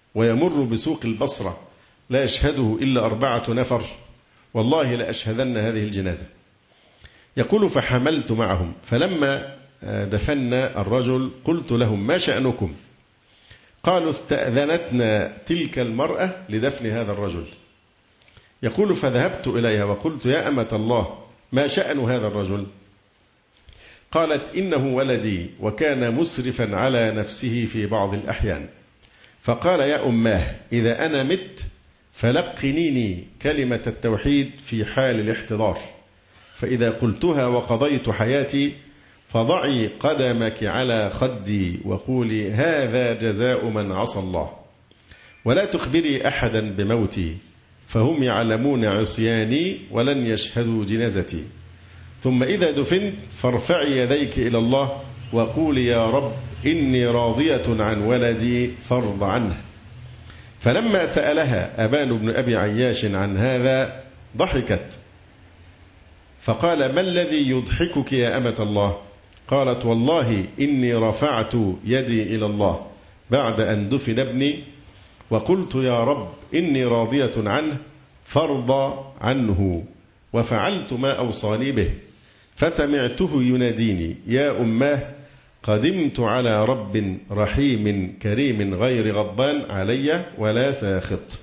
ويمر بسوق البصرة لا يشهده إلا 4 نفر، والله لأشهدن هذه الجنازة. يقول فحملت معهم، فلما دفنا الرجل قلت لهم ما شأنكم؟ قالوا استأذنتنا تلك المرأة لدفن هذا الرجل. يقول فذهبت إليها وقلت يا أمة الله ما شأن هذا الرجل؟ قالت إنه ولدي وكان مسرفا على نفسه في بعض الأحيان، فقال يا أماه إذا أنا مت فلقنيني كلمة التوحيد في حال الاحتضار، فإذا قلتها وقضيت حياتي فضعي قدمك على خدي وقولي هذا جزاء من عصى الله، ولا تخبري أحدا بموتي فهم يعلمون عصياني ولن يشهدوا جنازتي، ثم إذا دفنت فارفعي يديك إلى الله وقولي يا رب إني راضية عن ولدي فارض عنه. فلما سألها أبان بن أبي عياش عن هذا ضحكت، فقال ما الذي يضحكك يا أمة الله؟ قالت والله إني رفعت يدي إلى الله بعد أن دفن ابني وقلت يا رب إني راضية عنه فارض عنه، وفعلت ما أوصاني به، فسمعته يناديني يا أماه قدمت على رب رحيم كريم غير غضبان علي ولا ساخط.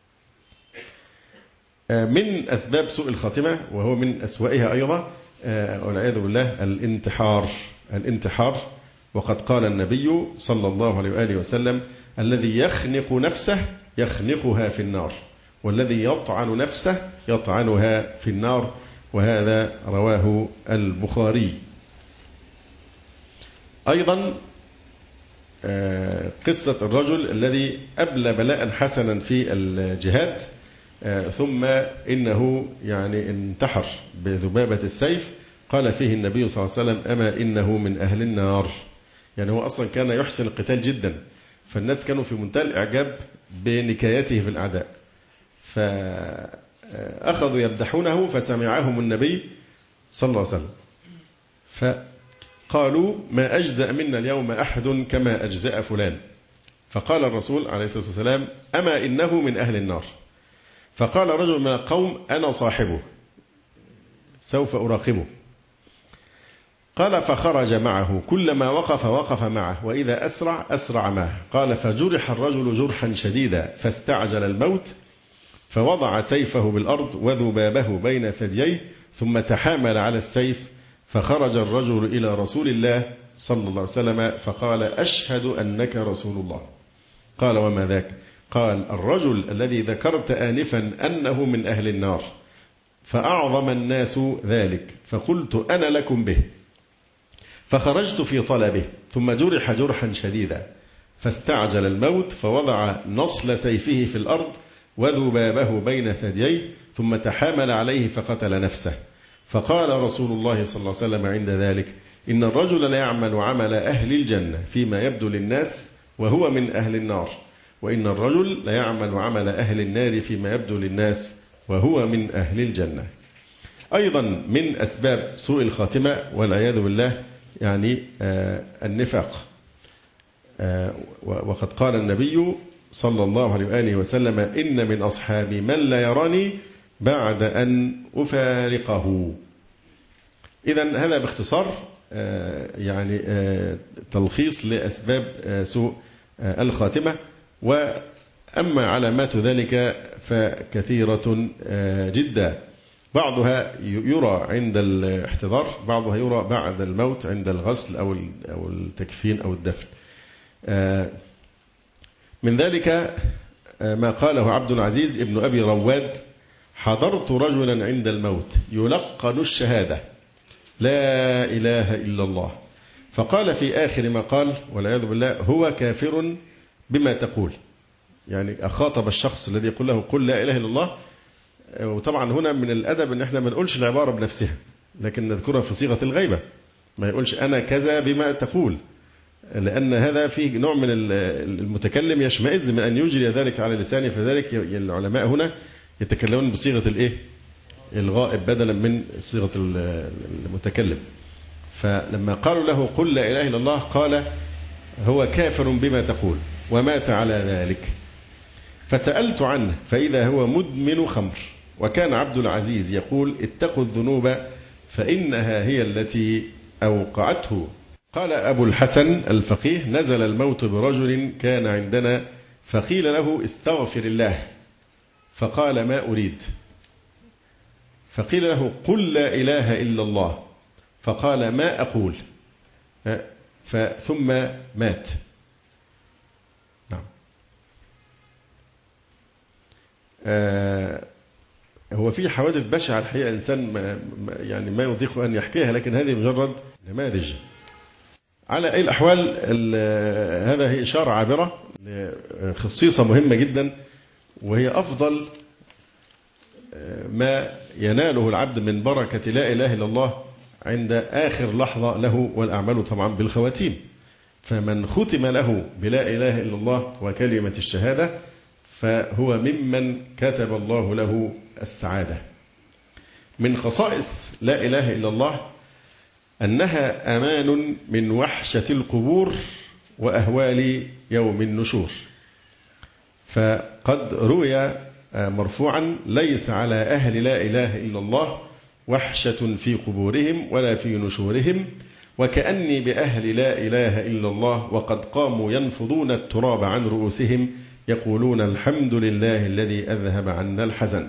من أسباب سوء الخاتمة وهو من أسوأها أيضا والعياذ بالله الانتحار. وقد قال النبي صلى الله عليه وآله وسلم الذي يخنق نفسه يخنقها في النار، والذي يطعن نفسه يطعنها في النار، وهذا رواه البخاري. أيضا قصة الرجل الذي أبلى بلاء حسنا في الجهاد ثم إنه يعني انتحر بذبابة السيف، قال فيه النبي صلى الله عليه وسلم أما إنه من أهل النار. يعني هو أصلا كان يحسن القتال جدا، فالناس كانوا في منتهى الإعجاب بنكايته في الأعداء، فأخذوا يمدحونه فسمعهم النبي صلى الله عليه وسلم، فقالوا ما أجزأ منا اليوم أحد كما أجزأ فلان. فقال الرسول عليه الصلاة والسلام أما إنه من أهل النار. فقال رجل من القوم أنا صاحبه سوف أراقبه. قال فخرج معه، كلما وقف معه، وإذا أسرع معه. قال فجرح الرجل جرحا شديدا فاستعجل الموت، فوضع سيفه بالأرض وذبابه بين ثدييه ثم تحامل على السيف، فخرج الرجل إلى رسول الله صلى الله عليه وسلم فقال أشهد أنك رسول الله. قال وما ذاك؟ قال الرجل الذي ذكرت آنفا أنه من أهل النار، فأعظم الناس ذلك، فقلت أنا لكم به، فخرجت في طلبه، ثم جرح جرحا شديدا فاستعجل الموت، فوضع نصل سيفه في الأرض وذبابه بين ثدييه ثم تحامل عليه فقتل نفسه. فقال رسول الله صلى الله عليه وسلم عند ذلك إن الرجل لا يعمل عمل أهل الجنة فيما يبدو للناس وهو من أهل النار، وإن الرجل لا يعمل عمل أهل النار فيما يبدو للناس وهو من أهل الجنة. أيضا من أسباب سوء الخاتمة والعياذ بالله يعني النفاق. وقد قال النبي صلى الله عليه وآله وسلم إن من أصحابي من لا يراني بعد أن أفارقه. إذن هذا باختصار يعني تلخيص لأسباب سوء الخاتمة. وأما علامات ذلك فكثيرة جدا، بعضها يرى عند الاحتضار، بعضها يرى بعد الموت عند الغسل أو التكفين أو الدفن. من ذلك ما قاله عبد العزيز ابن أبي رواد حضرت رجلا عند الموت يلقن الشهادة لا إله إلا الله، فقال في آخر ما قال والعياذ بالله هو كافر بما تقول. يعني أخاطب الشخص الذي يقول له قل لا إله إلا الله، وطبعا هنا من الأدب أن احنا ما نقولش العبارة بنفسها لكن نذكرها في صيغة الغيبة، ما يقولش أنا كذا بما تقول، لأن هذا فيه نوع من المتكلم يشمئز من أن يجري ذلك على لسانه، فذلك العلماء هنا يتكلمون بصيغة الغائب بدلا من صيغة المتكلم. فلما قالوا له قل لا إله إلا الله قال هو كافر بما تقول ومات على ذلك. فسألت عنه فإذا هو مدمن خمر. وكان عبد العزيز يقول اتقوا الذنوب فإنها هي التي أوقعته. قال أبو الحسن الفقيه نزل الموت برجل كان عندنا فقيل له استغفر الله فقال ما أريد، فقيل له قل لا إله إلا الله فقال ما أقول، ثم مات. نعم. هو في حوادث بشعة الحقيقة الإنسان يعني ما يطيق أن يحكيها، لكن هذه مجرد نماذج. على أي الأحوال هذا هي إشارة عابرة لخصيصة مهمة جدا، وهي أفضل ما يناله العبد من بركة لا إله إلا الله عند آخر لحظة له، والأعمال طبعا بالخواتيم. فمن ختم له بلا إله إلا الله وكلمة الشهادة فهو ممن كتب الله له السعادة. من خصائص لا إله إلا الله أنها أمان من وحشة القبور وأهوال يوم النشور. فقد روي مرفوعا ليس على أهل لا إله إلا الله وحشة في قبورهم ولا في نشورهم، وكأني بأهل لا إله إلا الله وقد قاموا ينفضون التراب عن رؤوسهم يقولون الحمد لله الذي أذهب عنا الحزن.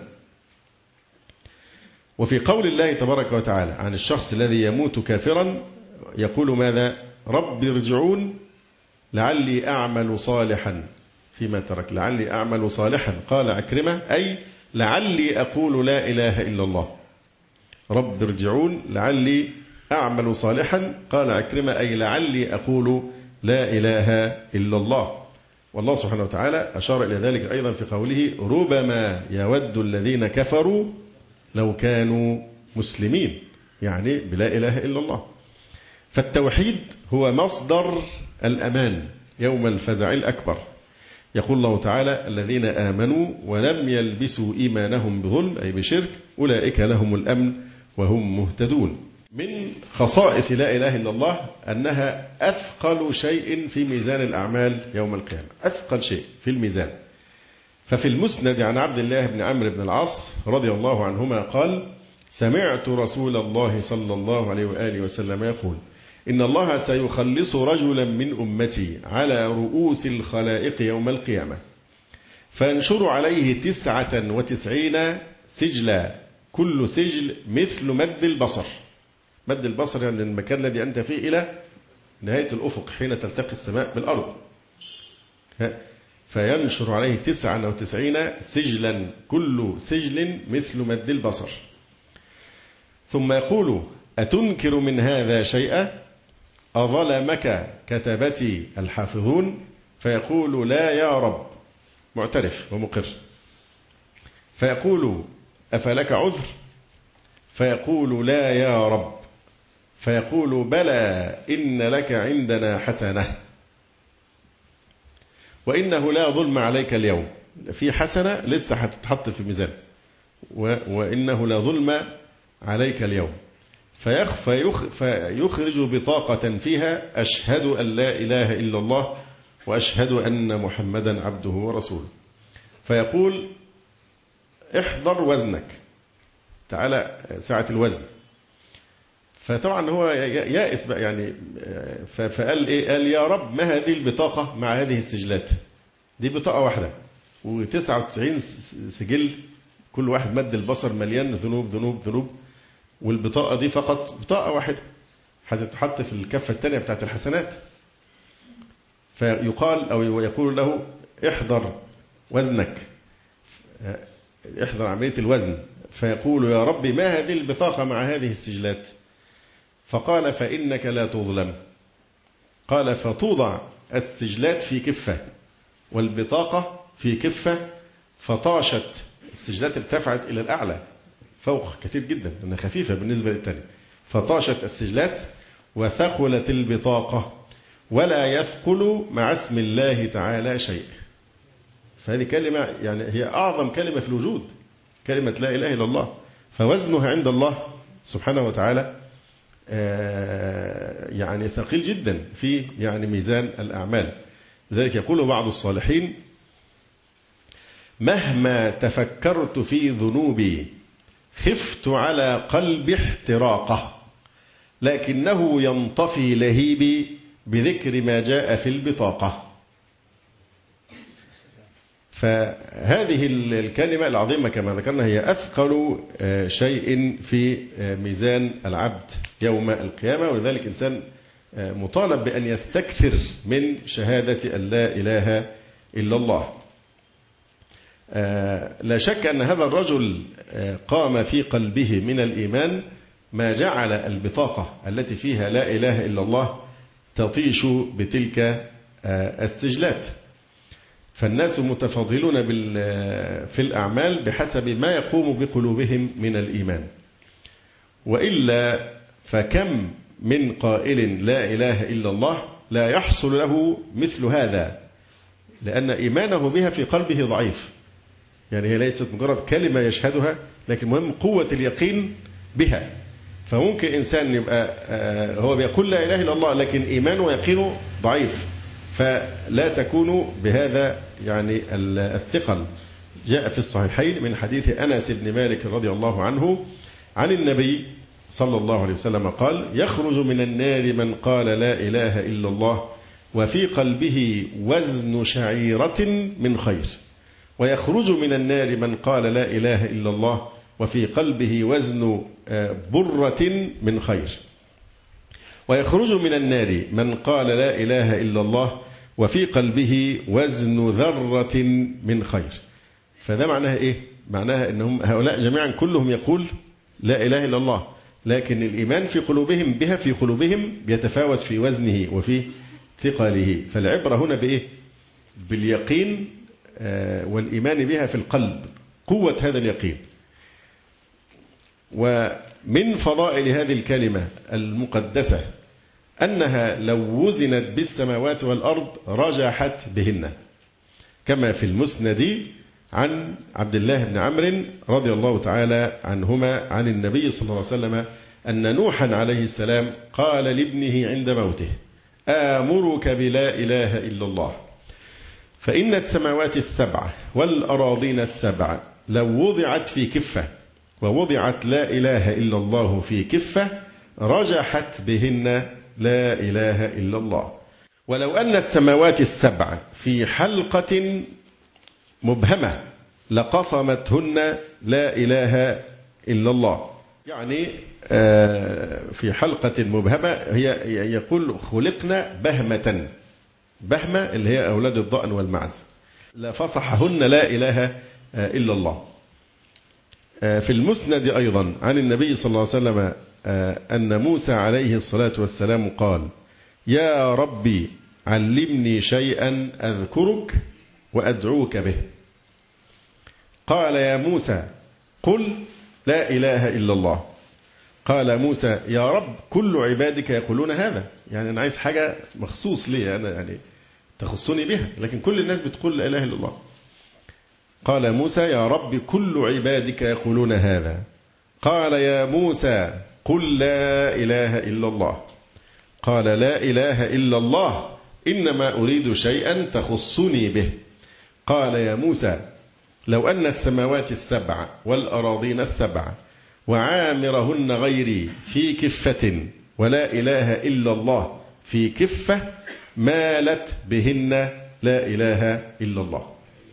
وفي قول الله تبارك وتعالى عن الشخص الذي يموت كافرا يقول ماذا؟ رب ارجعون لعلي أعمل صالحا فيما ترك، لعلي أعمل صالحا. قال عكرمة أي لعلي أقول لا إله إلا الله. رب ارجعون لعلي أعمل صالحا، قال عكرمة أي لعلي أقول لا إله إلا الله. والله سبحانه وتعالى أشار إلى ذلك أيضا في قوله ربما يود الذين كفروا لو كانوا مسلمين، يعني بلا إله إلا الله. فالتوحيد هو مصدر الأمان يوم الفزع الأكبر. يقول الله تعالى الذين آمنوا ولم يلبسوا إيمانهم بظلم أي بشرك أولئك لهم الأمن وهم مهتدون. من خصائص لا إله إلا الله أنها أثقل شيء في ميزان الأعمال يوم القيامة، أثقل شيء في الميزان. ففي المسند عن عبد الله بن عمرو بن العاص رضي الله عنهما قال سمعت رسول الله صلى الله عليه وآله وسلم يقول إن الله سيخلص رجلا من أمتي على رؤوس الخلائق يوم القيامة فينشر عليه 99 سجلا كل سجل مثل مد البصر. مد البصر يعني المكان الذي أنت فيه إلى نهاية الأفق حين تلتقي السماء بالأرض. فينشر عليه 99 سجلا كل سجل مثل مد البصر. ثم يقول أتنكر من هذا شيئا أظلمك كتبتي الحافظون فيقول لا يا رب معترف ومقر. فيقول أفلك عذر فيقول لا يا رب فيقول بلى إن لك عندنا حسنة وإنه لا ظلم عليك اليوم. في حسنة لسه هتتحط في ميزان وإنه لا ظلم عليك اليوم. فيخرج بطاقة فيها أشهد أن لا إله إلا الله وأشهد أن محمدا عبده ورسوله. فيقول احضر وزنك، تعالى ساعة الوزن. فطبعا هو يائس بقى يعني، فقال إيه؟ قال يا رب ما هذه البطاقة مع هذه السجلات؟ دي بطاقة واحدة و99 سجل كل واحد مد البصر مليان ذنوب ذنوب ذنوب، والبطاقة دي فقط بطاقة واحدة هتتحط في الكفة الثانية بتاعت الحسنات. فيقال أو يقول له احضر وزنك، احضر عملية الوزن. فيقول يا ربي ما هذه البطاقة مع هذه السجلات؟ فقال فإنك لا تظلم. قال فتوضع السجلات في كفة والبطاقة في كفة، فطاشت السجلات، ارتفعت إلى الأعلى فوق كثير جدا لأنها خفيفة بالنسبة للتاني. فطاشت السجلات وثقلت البطاقة ولا يثقل مع اسم الله تعالى شيء. فهذه كلمة يعني هي أعظم كلمة في الوجود، كلمة لا إله إلا الله. فوزنها عند الله سبحانه وتعالى يعني ثقيل جدا في يعني ميزان الأعمال. لذلك يقول بعض الصالحين مهما تفكرت في ذنوبي خفت على قلبي احتراقه، لكنه ينطفي لهيبي بذكر ما جاء في البطاقة. فهذه الكلمة العظيمة كما ذكرنا هي أثقل شيء في ميزان العبد يوم القيامة، ولذلك إنسان مطالب بأن يستكثر من شهادة أن لا إله إلا الله. لا شك أن هذا الرجل قام في قلبه من الإيمان ما جعل البطاقة التي فيها لا إله إلا الله تطيش بتلك السجلات. فالناس متفاضلون في الأعمال بحسب ما يقوم بقلوبهم من الإيمان، وإلا فكم من قائل لا إله إلا الله لا يحصل له مثل هذا، لأن إيمانه بها في قلبه ضعيف. يعني هي ليست مجرد كلمة يشهدها، لكن مهم قوة اليقين بها. فممكن إنسان يبقى هو بيقول لا إله إلا الله لكن إيمانه ويقينه ضعيف، فلا تكون بهذا يعني الثقل. جاء في الصحيحين من حديث أنس بن مالك رضي الله عنه عن النبي صلى الله عليه وسلم قال: يخرج من النار من قال لا إله إلا الله وفي قلبه وزن شعيرة من خير، ويخرج من النار من قال لا إله إلا الله وفي قلبه وزن برة من خير، ويخرج من النار من قال لا إله إلا الله وفي قلبه وزن ذرة من خير. فده معناها إيه؟ معناها أنهم هؤلاء جميعا كلهم يقول لا إله إلا الله، لكن الإيمان في قلوبهم بها في قلوبهم بيتفاوت في وزنه وفي ثقله. فالعبرة هنا بإيه؟ باليقين والإيمان بها في القلب، قوة هذا اليقين. ومن فضائل هذه الكلمة المقدسة أنها لو وزنت بالسماوات والأرض رجحت بهن، كما في المسند عن عبد الله بن عمرو رضي الله تعالى عنهما عن النبي صلى الله عليه وسلم أن نوحا عليه السلام قال لابنه عند موته: آمرك بلا إله إلا الله، فإن السماوات السبع والأراضين السبع لو وضعت في كفة ووضعت لا إله إلا الله في كفة رجحت بهن لا إله إلا الله، ولو أن السماوات السبع في حلقة مبهمة لقصمتهن لا إله إلا الله. يعني في حلقة مبهمة هي يقول خلقنا بهمة، بهمة اللي هي أولاد الضأن والمعز، لفصحهن لا إله إلا الله. في المسند أيضا عن النبي صلى الله عليه وسلم أن موسى عليه الصلاة والسلام قال: يا ربي علمني شيئا أذكرك وأدعوك به. قال: يا موسى قل لا إله إلا الله. قال موسى: يا رب كل عبادك يقولون هذا، يعني أنا عايز حاجة مخصوص لي أنا، يعني تخصني بها، لكن كل الناس بتقول لا إله إلا الله. قال موسى: يا رب كل عبادك يقولون هذا. قال: يا موسى قل لا إله إلا الله. قال: لا إله إلا الله إنما أريد شيئا تخصني به. قال: يا موسى لو أن السماوات السبع والأراضين السبع وعامرهن غيري في كفة ولا إله إلا الله في كفة مالت بهن لا إله إلا الله.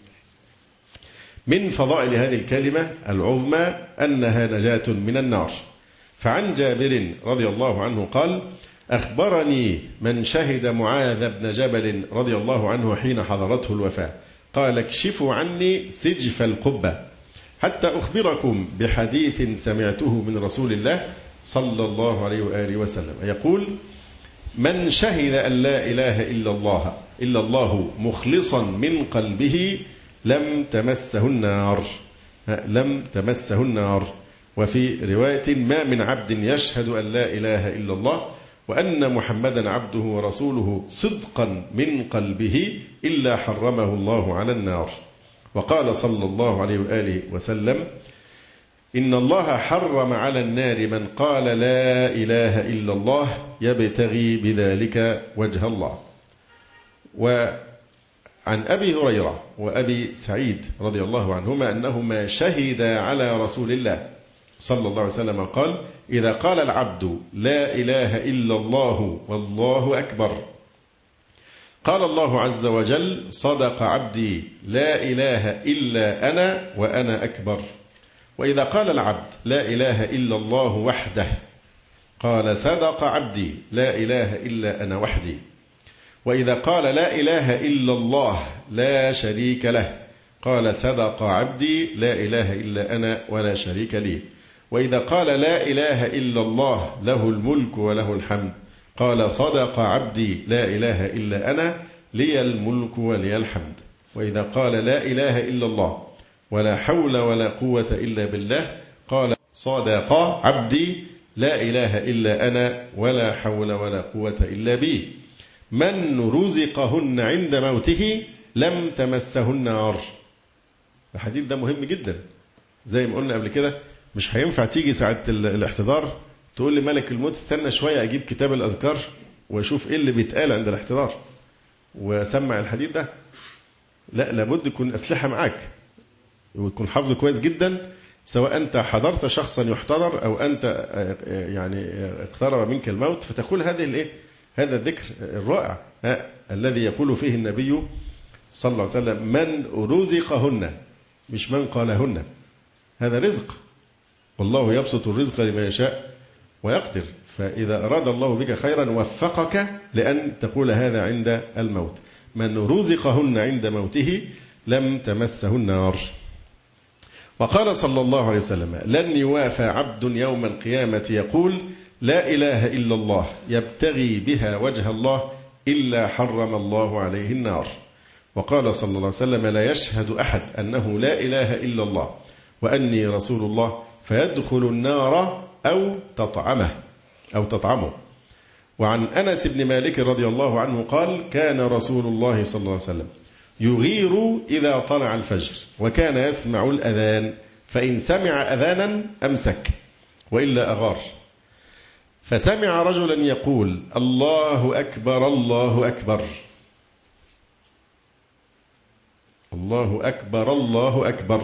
من فضائل هذه الكلمة العظمى أنها نجاة من النار. فعن جابر رضي الله عنه قال: أخبرني من شهد معاذ بن جبل رضي الله عنه حين حضرته الوفاة قال: اكشفوا عني سجف القبة حتى أخبركم بحديث سمعته من رسول الله صلى الله عليه وآله وسلم يقول: من شهد أن لا إله إلا الله مخلصا من قلبه لم تمسه النار، لم تمسه النار. وفي رواية: ما من عبد يشهد أن لا إله إلا الله وأن محمدا عبده ورسوله صدقا من قلبه إلا حرمه الله على النار. وقال صلى الله عليه وآله وسلم: إن الله حرم على النار من قال لا إله إلا الله يبتغي بذلك وجه الله. وعن أبي هريرة وأبي سعيد رضي الله عنهما أنهما شهدا على رسول الله صلى الله عليه وسلم قال: إذا قال العبد لا إله إلا الله والله أكبر قال الله عز وجل: صدق عبدي لا إله إلا أنا وأنا أكبر. وإذا قال العبد لا إله إلا الله وحده قال: صدق عبدي لا إله إلا أنا وحدي. وإذا قال لا إله إلا الله لا شريك له قال: صدق عبدي لا إله إلا أنا ولا شريك لي. وإذا قال لا إله إلا الله له الملك وله الحمد قال: صدق عبدي لا إله إلا أنا لي الملك ولي الحمد. وإذا قال لا إله إلا الله ولا حول ولا قوة إلا بالله قال: صدق عبدي لا إله إلا أنا ولا حول ولا قوة إلا بي. من رزقهن عند موته لم تمسه النار. الحديث ده مهم جدا، زي ما قلنا قبل كده. مش هينفع تيجي ساعة الاحتضار تقول لي ملك الموت استنى شوية أجيب كتاب الأذكار وأشوف إيه اللي بيتقال عند الاحتضار وسمع الحديث ده. لا، لابد يكون أسلحة معاك ويكون حافظه كويس جدا، سواء أنت حضرت شخصا يحتضر أو أنت يعني اقترب منك الموت فتقول هذا الذكر الرائع الذي يقول فيه النبي صلى الله عليه وسلم: من رزقهن، مش من قالهن. هذا رزق، والله يبسط الرزق لمن يشاء ويقدر. فإذا أراد الله بك خيرا وفقك لأن تقول هذا عند الموت. من رزقهن عند موته لم تمسه النار. وقال صلى الله عليه وسلم: لن يوافى عبد يوم القيامة يقول لا إله إلا الله يبتغي بها وجه الله إلا حرم الله عليه النار. وقال صلى الله عليه وسلم: لا يشهد أحد أنه لا إله إلا الله وأني رسول الله فيدخل النار أو تطعمه. وعن أنس بن مالك رضي الله عنه قال: كان رسول الله صلى الله عليه وسلم يغير إذا طلع الفجر وكان يسمع الأذان، فإن سمع أذانا أمسك وإلا أغار. فسمع رجلا يقول: الله أكبر الله أكبر الله أكبر الله أكبر.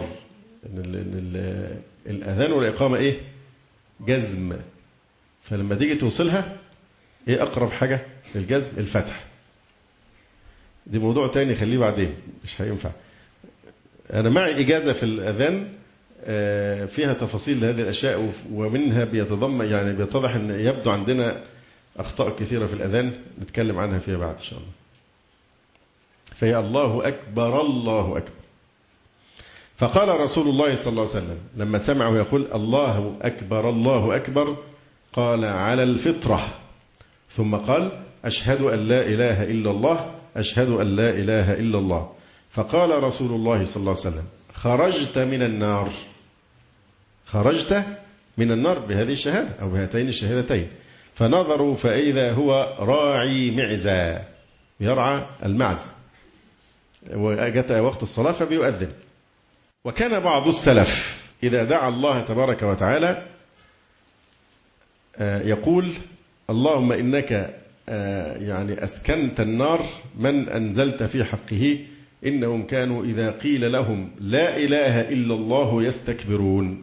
الأذان والإقامة جزم، فلما تيجي توصلها أقرب حاجة للجزم؟ الفتح. دي موضوع تاني خليه بعدين، مش هينفع. أنا معي إجازة في الأذان فيها تفاصيل لهذه الأشياء، ومنها بيتضح أن يبدو عندنا أخطاء كثيرة في الأذان نتكلم عنها فيها بعد إن شاء الله. فيا الله أكبر الله أكبر. فقال رسول الله صلى الله عليه وسلم لما سمعه يقول الله أكبر الله أكبر قال: على الفطرة. ثم قال: أشهد أن لا إله إلا الله أشهد أن لا إله إلا الله. فقال رسول الله صلى الله عليه وسلم: خرجت من النار. خرجت من النار بهذه الشهادة أو بهاتين الشهادتين. فنظروا فإذا هو راعي معزة يرعى المعز، وجاء وقت الصلاة فبيؤذن. وكان بعض السلف إذا دعا الله تبارك وتعالى يقول: اللهم إنك أسكنت النار من أنزلت في حقه إنهم كانوا إذا قيل لهم لا إله إلا الله يستكبرون.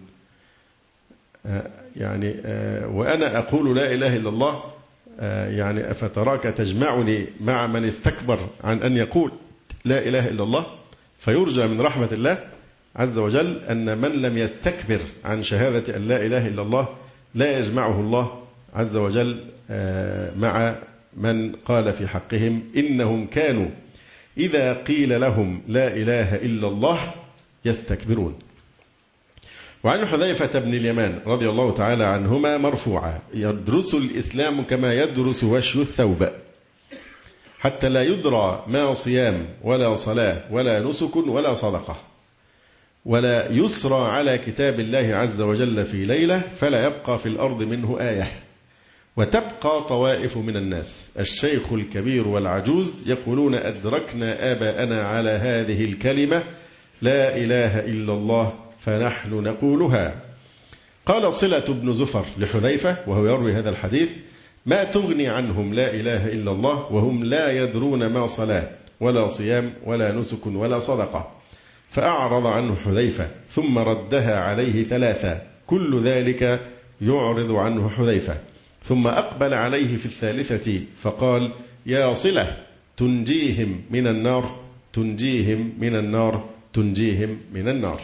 وأنا أقول لا إله إلا الله أفتراك تجمعني مع من استكبر عن أن يقول لا إله إلا الله. فيرجى من رحمة الله عز وجل أن من لم يستكبر عن شهادة أن لا إله إلا الله لا يجمعه الله عز وجل مع من قال في حقهم إنهم كانوا إذا قيل لهم لا إله إلا الله يستكبرون. وعن حذيفة بن اليمان رضي الله تعالى عنهما مرفوعا: يدرس الإسلام كما يدرس وشي الثوب حتى لا يدرى ما صيام ولا صلاة ولا نسك ولا صدقة، ولا يسرى على كتاب الله عز وجل في ليلة فلا يبقى في الأرض منه آية. وتبقى طوائف من الناس الشيخ الكبير والعجوز يقولون أدركنا آباءنا على هذه الكلمة لا إله إلا الله فنحن نقولها. قال صلة بن زفر لحذيفة وهو يروي هذا الحديث: ما تغني عنهم لا إله إلا الله وهم لا يدرون ما صلاة ولا صيام ولا نسك ولا صدقة. فأعرض عنه حذيفة ثم ردها عليه 3، كل ذلك يعرض عنه حذيفة، ثم أقبل عليه في الثالثة فقال: يا صلة، تنجيهم من النار، تنجيهم من النار، تنجيهم من النار.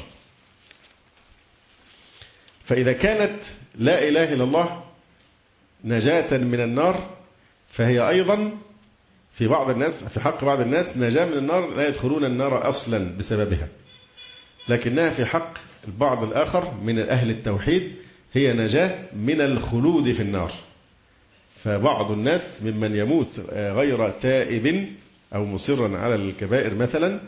فإذا كانت لا إله إلا الله نجاة من النار، فهي أيضا في بعض الناس، في حق بعض الناس، نجاة من النار لا يدخلون النار أصلا بسببها، لكنها في حق البعض الآخر من أهل التوحيد هي نجاة من الخلود في النار. فبعض الناس ممن يموت غير تائب أو مصرا على الكبائر مثلا،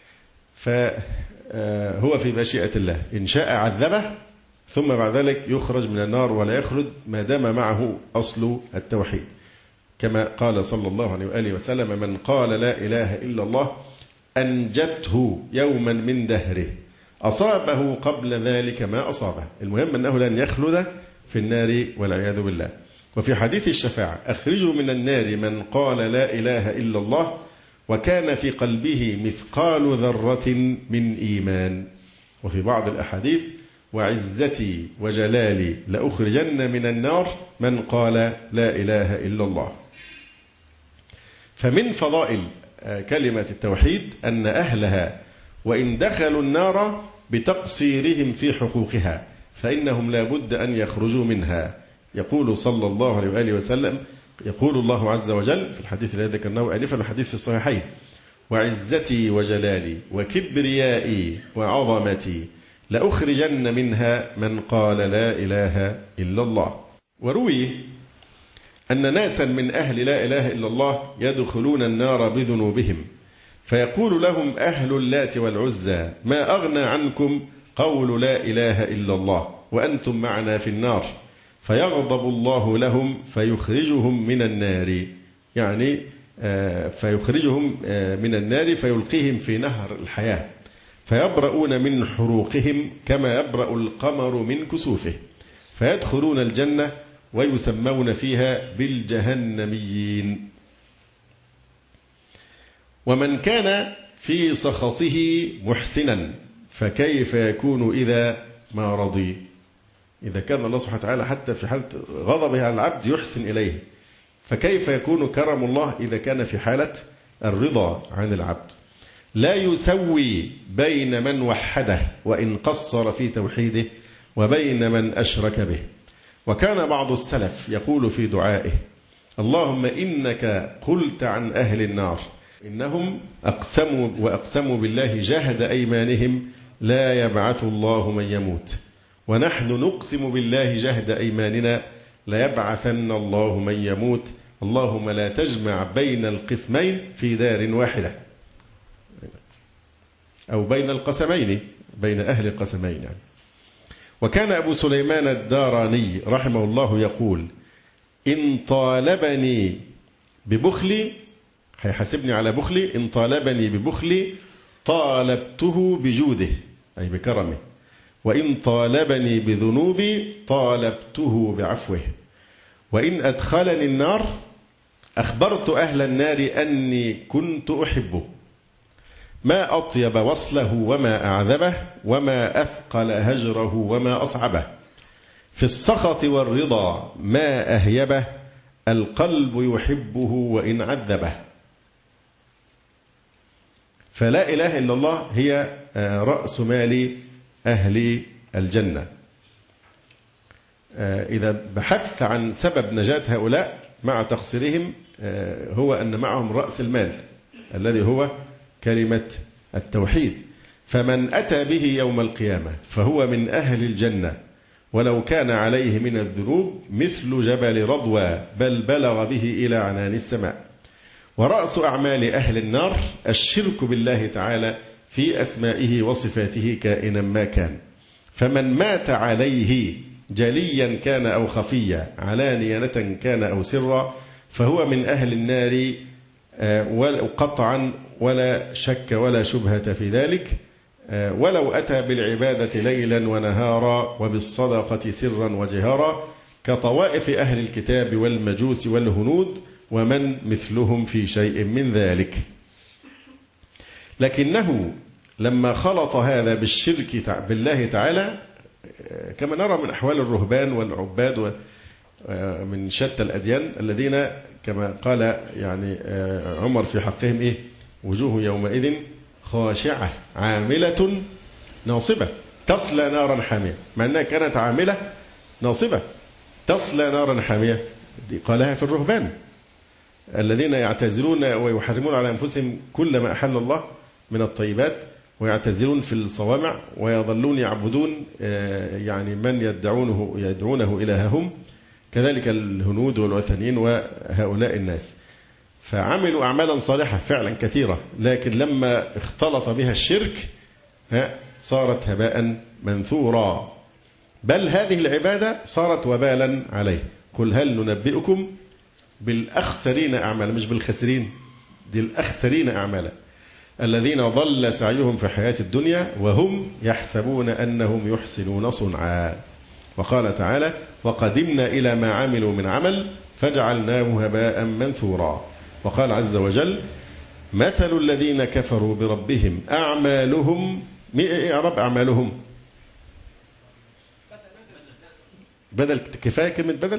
فهو في مشيئة الله، إن شاء عذبه ثم بعد ذلك يخرج من النار ولا يخلد ما دام معه أصل التوحيد، كما قال صلى الله عليه وآله وسلم: من قال لا إله إلا الله أنجته يوما من دهره أصابه قبل ذلك ما أصابه. المهم أنه لن يخلد في النار والعياذ بالله. وفي حديث الشفاعة: أخرجوا من النار من قال لا إله إلا الله وكان في قلبه مثقال ذرة من إيمان. وفي بعض الأحاديث: وعزتي وجلالي لأخرجن من النار من قال لا إله إلا الله. فمن فضائل كلمة التوحيد أن أهلها وإن دخلوا النار بتقصيرهم في حقوقها فإنهم لا بد أن يخرجوا منها. يقول صلى الله عليه وآله وسلم، يقول الله عز وجل في الحديث الذي ذكرناه آنفا، الحديث في الصحيحين: وعزتي وجلالي وكبريائي وعظمتي لأخرجن منها من قال لا إله إلا الله. وروي أن ناسا من أهل لا إله إلا الله يدخلون النار بذنوبهم، فيقول لهم أهل اللات والعزى: ما أغنى عنكم قول لا إله إلا الله وأنتم معنا في النار، فيغضب الله لهم فيخرجهم من النار، يعني فيخرجهم من النار فيلقيهم في نهر الحياة، فيبرؤون من حروقهم كما يبرأ القمر من كسوفه، فيدخلون الجنة ويسمون فيها بالجهنميين. ومن كان في سخطه محسنا فكيف يكون إذا ما رضي؟ إذا كان الله سبحانه وتعالى حتى في حالة غضبه على العبد يحسن إليه، فكيف يكون كرم الله إذا كان في حالة الرضا عن العبد؟ لا يسوي بين من وحده وإن قصر في توحيده وبين من أشرك به. وكان بعض السلف يقول في دعائه: اللهم إنك قلت عن أهل النار إنهم أقسموا بالله جهد أيمانهم لا يبعث الله من يموت، ونحن نقسم بالله جهد أيماننا ليبعثن الله من يموت، اللهم لا تجمع بين القسمين في دار واحدة، أو بين القسمين، بين أهل القسمين يعني. وكان أبو سليمان الداراني رحمه الله يقول: إن طالبني ببخلي، هيحاسبني على بخلي، إن طالبني ببخلي طالبته بجوده أي بكرمه، وإن طالبني بذنوبي طالبته بعفوه، وإن أدخلني النار أخبرت أهل النار أني كنت أحبه، ما أطيب وصله وما أعذبه وما أثقل هجره وما أصعبه، في السخط والرضا ما أهيبه، القلب يحبه وإن عذبه. فلا إله إلا الله هي رأس مال أهل الجنة. إذا بحثت عن سبب نجاة هؤلاء مع تقصيرهم هو أن معهم رأس المال الذي هو كلمة التوحيد، فمن أتى به يوم القيامة فهو من أهل الجنة ولو كان عليه من الذنوب مثل جبل رضوى بل بلغ به إلى عنان السماء. ورأس أعمال أهل النار الشرك بالله تعالى في أسمائه وصفاته كائنا ما كان، فمن مات عليه جليا كان أو خفيا، علانية كان أو سرا، فهو من أهل النار قطعا ولا شك ولا شبهة في ذلك، ولو أتى بالعبادة ليلا ونهارا وبالصدقة سرا وجهارا كطوائف أهل الكتاب والمجوس والهنود ومن مثلهم في شيء من ذلك. لكنه لما خلط هذا بالشرك بالله تعالى كما نرى من أحوال الرهبان والعباد من شتى الأديان الذين كما قال يعني عمر في حقهم وجوه يومئذ خاشعة عاملة ناصبة تصلى نارا حامية، مع أنها كانت عاملة ناصبة تصلى نارا حامية. دي قالها في الرهبان الذين يعتزلون ويحرمون على أنفسهم كل ما أحل الله من الطيبات، ويعتزلون في الصوامع، ويظلون يعبدون يعني من يدعونه إلههم، كذلك الهنود والوثنيين وهؤلاء الناس. فعملوا أعمالا صالحة فعلا كثيرة، لكن لما اختلط بها الشرك صارت هباء منثورا، بل هذه العبادة صارت وبالا عليه. قل هل ننبئكم بالأخسرين أعمالا، مش بالخسرين، دي الأخسرين أعمالا الذين ضل سعيهم في الحياة الدنيا وهم يحسبون أنهم يحسنون صنعا. وقال تعالى وقدمنا إلى ما عملوا من عمل فجعلناه هباء منثورا. وقال عز وجل مثل الذين كفروا بربهم أعمالهم. يا رب أعمالهم بدل، كفاية كلمة بدل.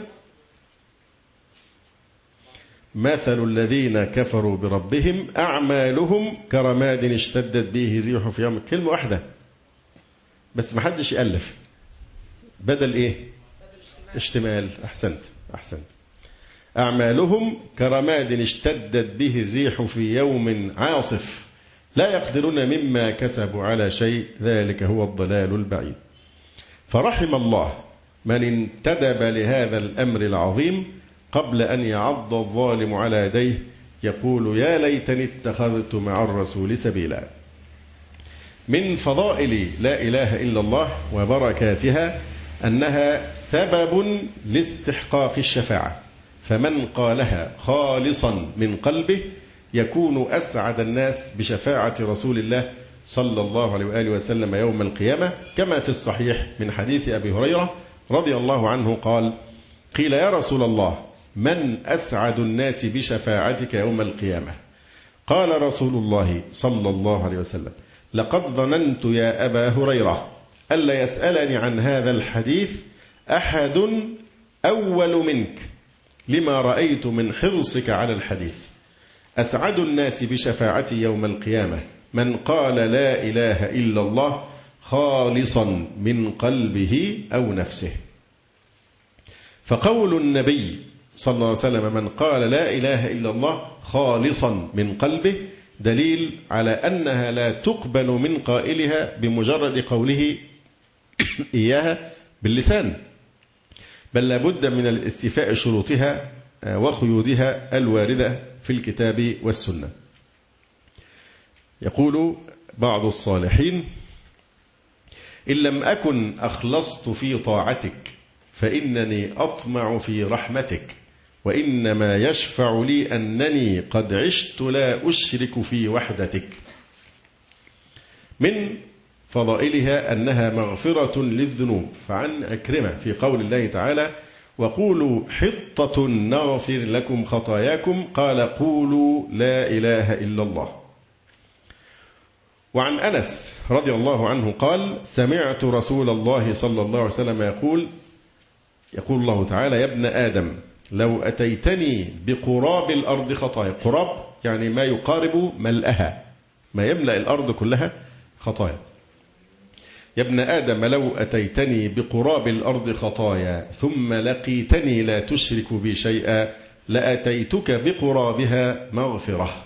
مثل الذين كفروا بربهم أعمالهم كرماد اشتدت به الريح في يوم. كلمة واحدة بس ما حدش يألف. بدل اشتمال. أحسنت. أعمالهم كرماد اشتدت به الريح في يوم عاصف لا يقدرون مما كسبوا على شيء ذلك هو الضلال البعيد. فرحم الله من انتدب لهذا الأمر العظيم قبل أن يعض الظالم على يديه يقول يا ليتني اتخذت مع الرسول سبيلا. من فضائل لا إله إلا الله وبركاتها أنها سبب لاستحقاق الشفاعة، فمن قالها خالصا من قلبه يكون أسعد الناس بشفاعة رسول الله صلى الله عليه وآله وسلم يوم القيامة، كما في الصحيح من حديث أبي هريرة رضي الله عنه قال قيل يا رسول الله من أسعد الناس بشفاعتك يوم القيامة؟ قال رسول الله صلى الله عليه وسلم لقد ظننت يا أبا هريرة ألا يسألني عن هذا الحديث أحد أول منك لما رأيت من حرصك على الحديث. أسعد الناس بشفاعتي يوم القيامة من قال لا إله إلا الله خالصا من قلبه أو نفسه. فقول النبي صلى الله عليه وسلم من قال لا إله إلا الله خالصا من قلبه دليل على أنها لا تقبل من قائلها بمجرد قوله إياها باللسان، بل لابد من الاستيفاء شروطها وقيودها الواردة في الكتاب والسنة. يقول بعض الصالحين إن لم أكن أخلصت في طاعتك فإنني أطمع في رحمتك، وإنما يشفع لي أنني قد عشت لا أشرك في وحدتك. من فضائلها أنها مغفرة للذنوب، فعن عكرمة في قول الله تعالى وقولوا حطة نغفر لكم خطاياكم قال قولوا لا إله إلا الله. وعن أنس رضي الله عنه قال سمعت رسول الله صلى الله عليه وسلم يقول الله تعالى يا ابن آدم لو أتيتني بقراب الأرض خطايا. قراب يعني ما يقارب ملأها، ما يملأ الأرض كلها خطايا. يا ابن آدم لو أتيتني بقراب الأرض خطايا ثم لقيتني لا تشرك بي شيئا لأتيتك بقرابها مغفرة.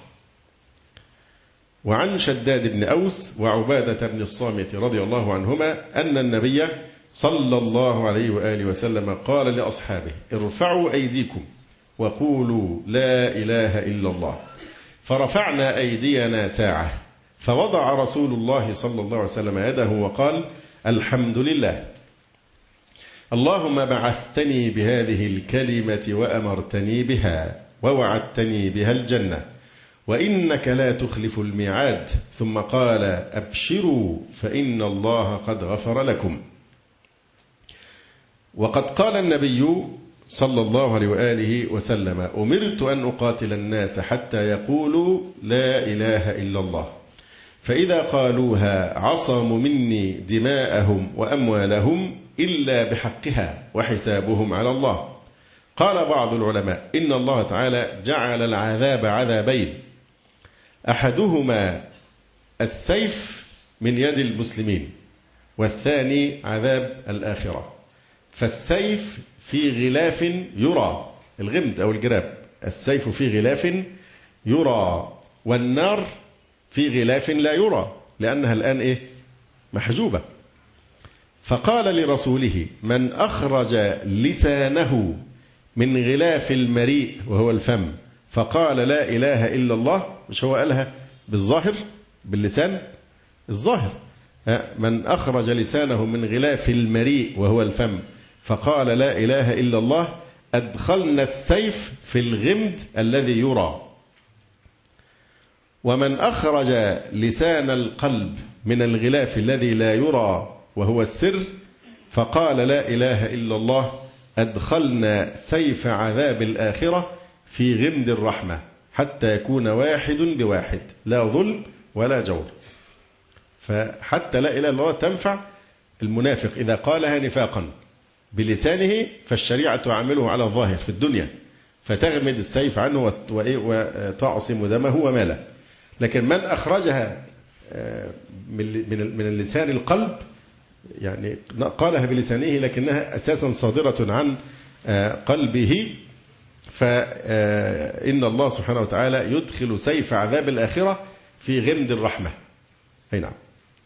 وعن شداد بن أوس وعبادة بن الصامت رضي الله عنهما أن النبي صلى الله عليه وآله وسلم قال لأصحابه ارفعوا أيديكم وقولوا لا إله إلا الله. فرفعنا أيدينا ساعة فوضع رسول الله صلى الله عليه وسلم يده وقال الحمد لله اللهم بعثتني بهذه الكلمة وأمرتني بها ووعدتني بها الجنة وإنك لا تخلف الميعاد. ثم قال أبشروا فإن الله قد غفر لكم. وقد قال النبي صلى الله عليه وآله وسلم أمرت أن أقاتل الناس حتى يقولوا لا إله إلا الله فإذا قالوها عصموا مني دماءهم وأموالهم إلا بحقها وحسابهم على الله. قال بعض العلماء إن الله تعالى جعل العذاب عذابين، أحدهما السيف من يد المسلمين، والثاني عذاب الآخرة. فالسيف في غلاف يرى، الغمد أو الجراب، السيف في غلاف يرى، والنار في غلاف لا يرى لأنها الآن محجوبة. فقال لرسوله من أخرج لسانه من غلاف المريء وهو الفم فقال لا إله إلا الله، مش هو قالها بالظاهر باللسان الظاهر، من أخرج لسانه من غلاف المريء وهو الفم فقال لا إله إلا الله أدخلنا السيف في الغمد الذي يرى. ومن أخرج لسان القلب من الغلاف الذي لا يرى وهو السر فقال لا إله إلا الله أدخلنا سيف عذاب الآخرة في غمد الرحمة حتى يكون واحد بواحد، لا ظلم ولا جور. فحتى لا إله إلا الله تنفع المنافق إذا قالها نفاقا بلسانه، فالشريعة تعامله على الظاهر في الدنيا فتغمد السيف عنه وتعصم دمه وماله. لكن من أخرجها من اللسان القلب، يعني قالها بلسانه لكنها أساسا صادرة عن قلبه، فإن الله سبحانه وتعالى يدخل سيف عذاب الآخرة في غمد الرحمة. أي نعم.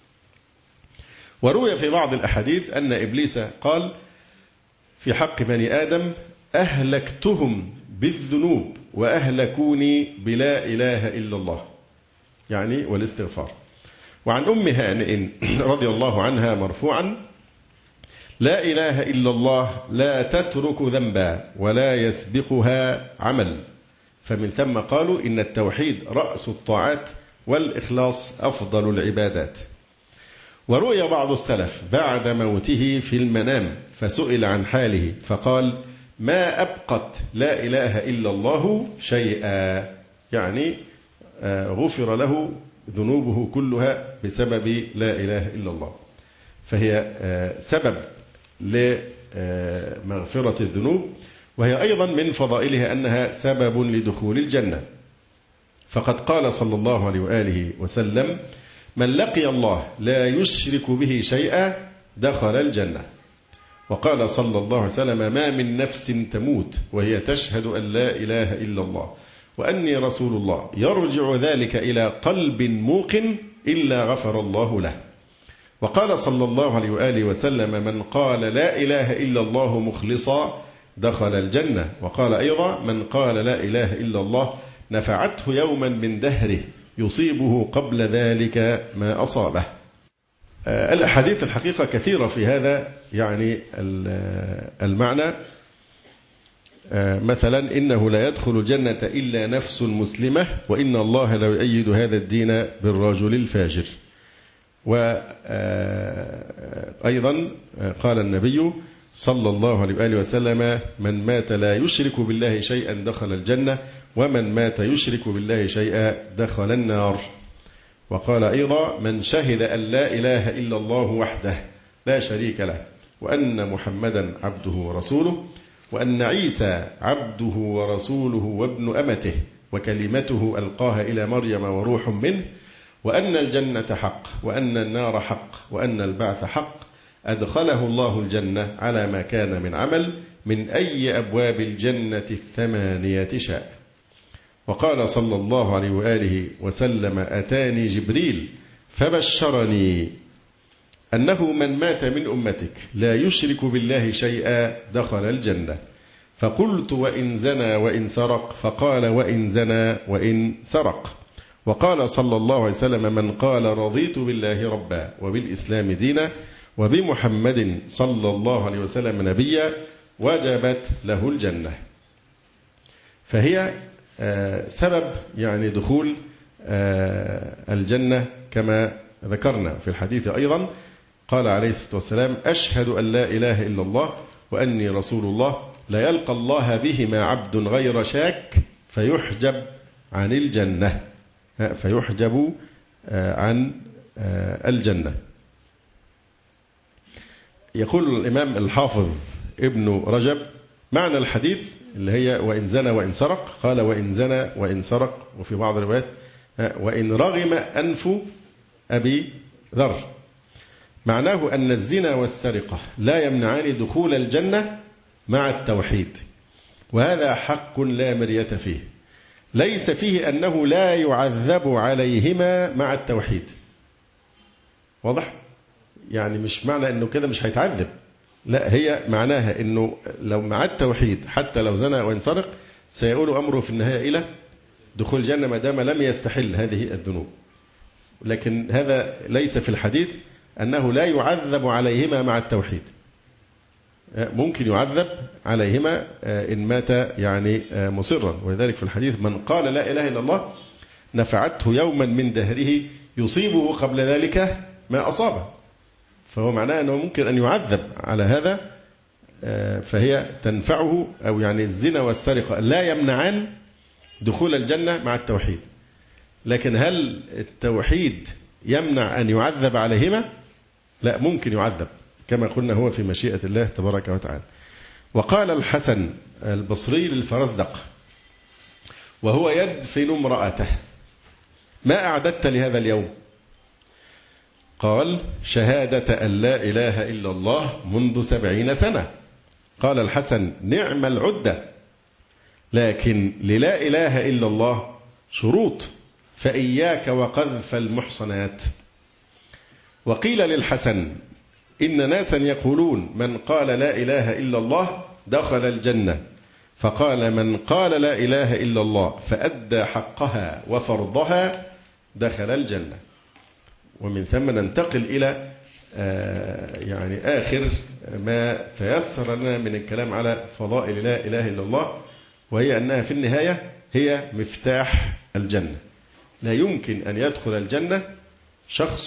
وروي في بعض الأحاديث أن إبليس قال في حق بني آدم أهلكتهم بالذنوب وأهلكوني بلا إله إلا الله، يعني والاستغفار. وعن أم هانئ رضي الله عنها مرفوعا لا إله إلا الله لا تترك ذنبا ولا يسبقها عمل، فمن ثم قالوا إن التوحيد رأس الطاعات والإخلاص أفضل العبادات. وروي بعض السلف بعد موته في المنام فسئل عن حاله فقال ما أبقت لا إله إلا الله شيئا، يعني غفر له ذنوبه كلها بسبب لا إله إلا الله. فهي سبب لمغفرة الذنوب، وهي أيضا من فضائلها أنها سبب لدخول الجنة. فقد قال صلى الله عليه وآله وسلم من لقي الله لا يشرك به شيئا دخل الجنة. وقال صلى الله عليه وسلم ما من نفس تموت وهي تشهد أن لا إله إلا الله وأني رسول الله يرجع ذلك إلى قلب موقن إلا غفر الله له. وقال صلى الله عليه وآله وسلم من قال لا إله إلا الله مخلصا دخل الجنة. وقال أيضا من قال لا إله إلا الله نفعته يوما من دهره يصيبه قبل ذلك ما أصابه. الأحاديث الحقيقة كثيرة في هذا، يعني المعنى مثلا إنه لا يدخل الجنة إلا نفس مسلمة وإن الله لا يؤيد هذا الدين بالرجل الفاجر. وأيضا قال النبي صلى الله عليه وآله وسلم من مات لا يشرك بالله شيئا دخل الجنة ومن مات يشرك بالله شيئا دخل النار. وقال أيضا من شهد أن لا إله إلا الله وحده لا شريك له وأن محمدا عبده ورسوله وأن عيسى عبده ورسوله وابن أمته وكلمته ألقاها إلى مريم وروح منه وأن الجنة حق وأن النار حق وأن البعث حق أدخله الله الجنة على ما كان من عمل من أي أبواب الجنة 8 شاء. وقال صلى الله عليه وآله وسلم أتاني جبريل فبشرني أنه من مات من أمتك لا يشرك بالله شيئا دخل الجنة. فقلت وإن زنى وإن سرق فقال وإن زنى وإن سرق. وقال صلى الله عليه وسلم من قال رضيت بالله ربا وبالإسلام دينا وبمحمد صلى الله عليه وسلم نبيا وجبت له الجنة. فهي سبب يعني دخول الجنة كما ذكرنا في الحديث أيضا. قال عليه الصلاة والسلام أشهد أن لا إله إلا الله وأني رسول الله لا يلقى الله بهما عبد غير شاك فيحجب عن الجنة، فيحجب عن الجنة. يقول الإمام الحافظ ابن رجب معنى الحديث اللي هي وإن زنى وإن سرق، قال وإن زنى وإن سرق، وفي بعض الروايات وإن رغم أنف أبي ذر. معناه أن الزنا والسرقة لا يمنعان دخول الجنة مع التوحيد، وهذا حق لا مرية فيه. ليس فيه أنه لا يعذب عليهما مع التوحيد. واضح؟ يعني مش معنى أنه كده مش هيتعذب، لا، هي معناها أنه لو مع التوحيد حتى لو زنى وإن سرق سيؤول أمره في النهاية إلى دخول الجنة ما دام لم يستحل هذه الذنوب. لكن هذا ليس في الحديث أنه لا يعذب عليهما مع التوحيد. ممكن يعذب عليهما إن مات يعني مصرا، ولذلك في الحديث من قال لا إله إلا الله نفعته يوما من دهره يصيبه قبل ذلك ما أصابه. فهو معناه أنه ممكن أن يعذب على هذا، فهي تنفعه، أو يعني الزنا والسرقة لا يمنعان دخول الجنة مع التوحيد. لكن هل التوحيد يمنع أن يعذب عليهما؟ لا، ممكن يعذب كما قلنا هو في مشيئة الله تبارك وتعالى. وقال الحسن البصري للفرزدق وهو يدفن امرأته ما أعددت لهذا اليوم؟ قال شهادة أن لا إله إلا الله منذ 70 سنة. قال الحسن نعم العدة، لكن للا إله إلا الله شروط، فإياك وقذف المحصنات. وقيل للحسن إن ناسا يقولون من قال لا إله إلا الله دخل الجنة، فقال من قال لا إله إلا الله فأدى حقها وفرضها دخل الجنة. ومن ثم ننتقل إلى يعني آخر ما تيسر لنا من الكلام على فضائل لا إله إلا الله، وهي أنها في النهاية هي مفتاح الجنة. لا يمكن أن يدخل الجنة شخص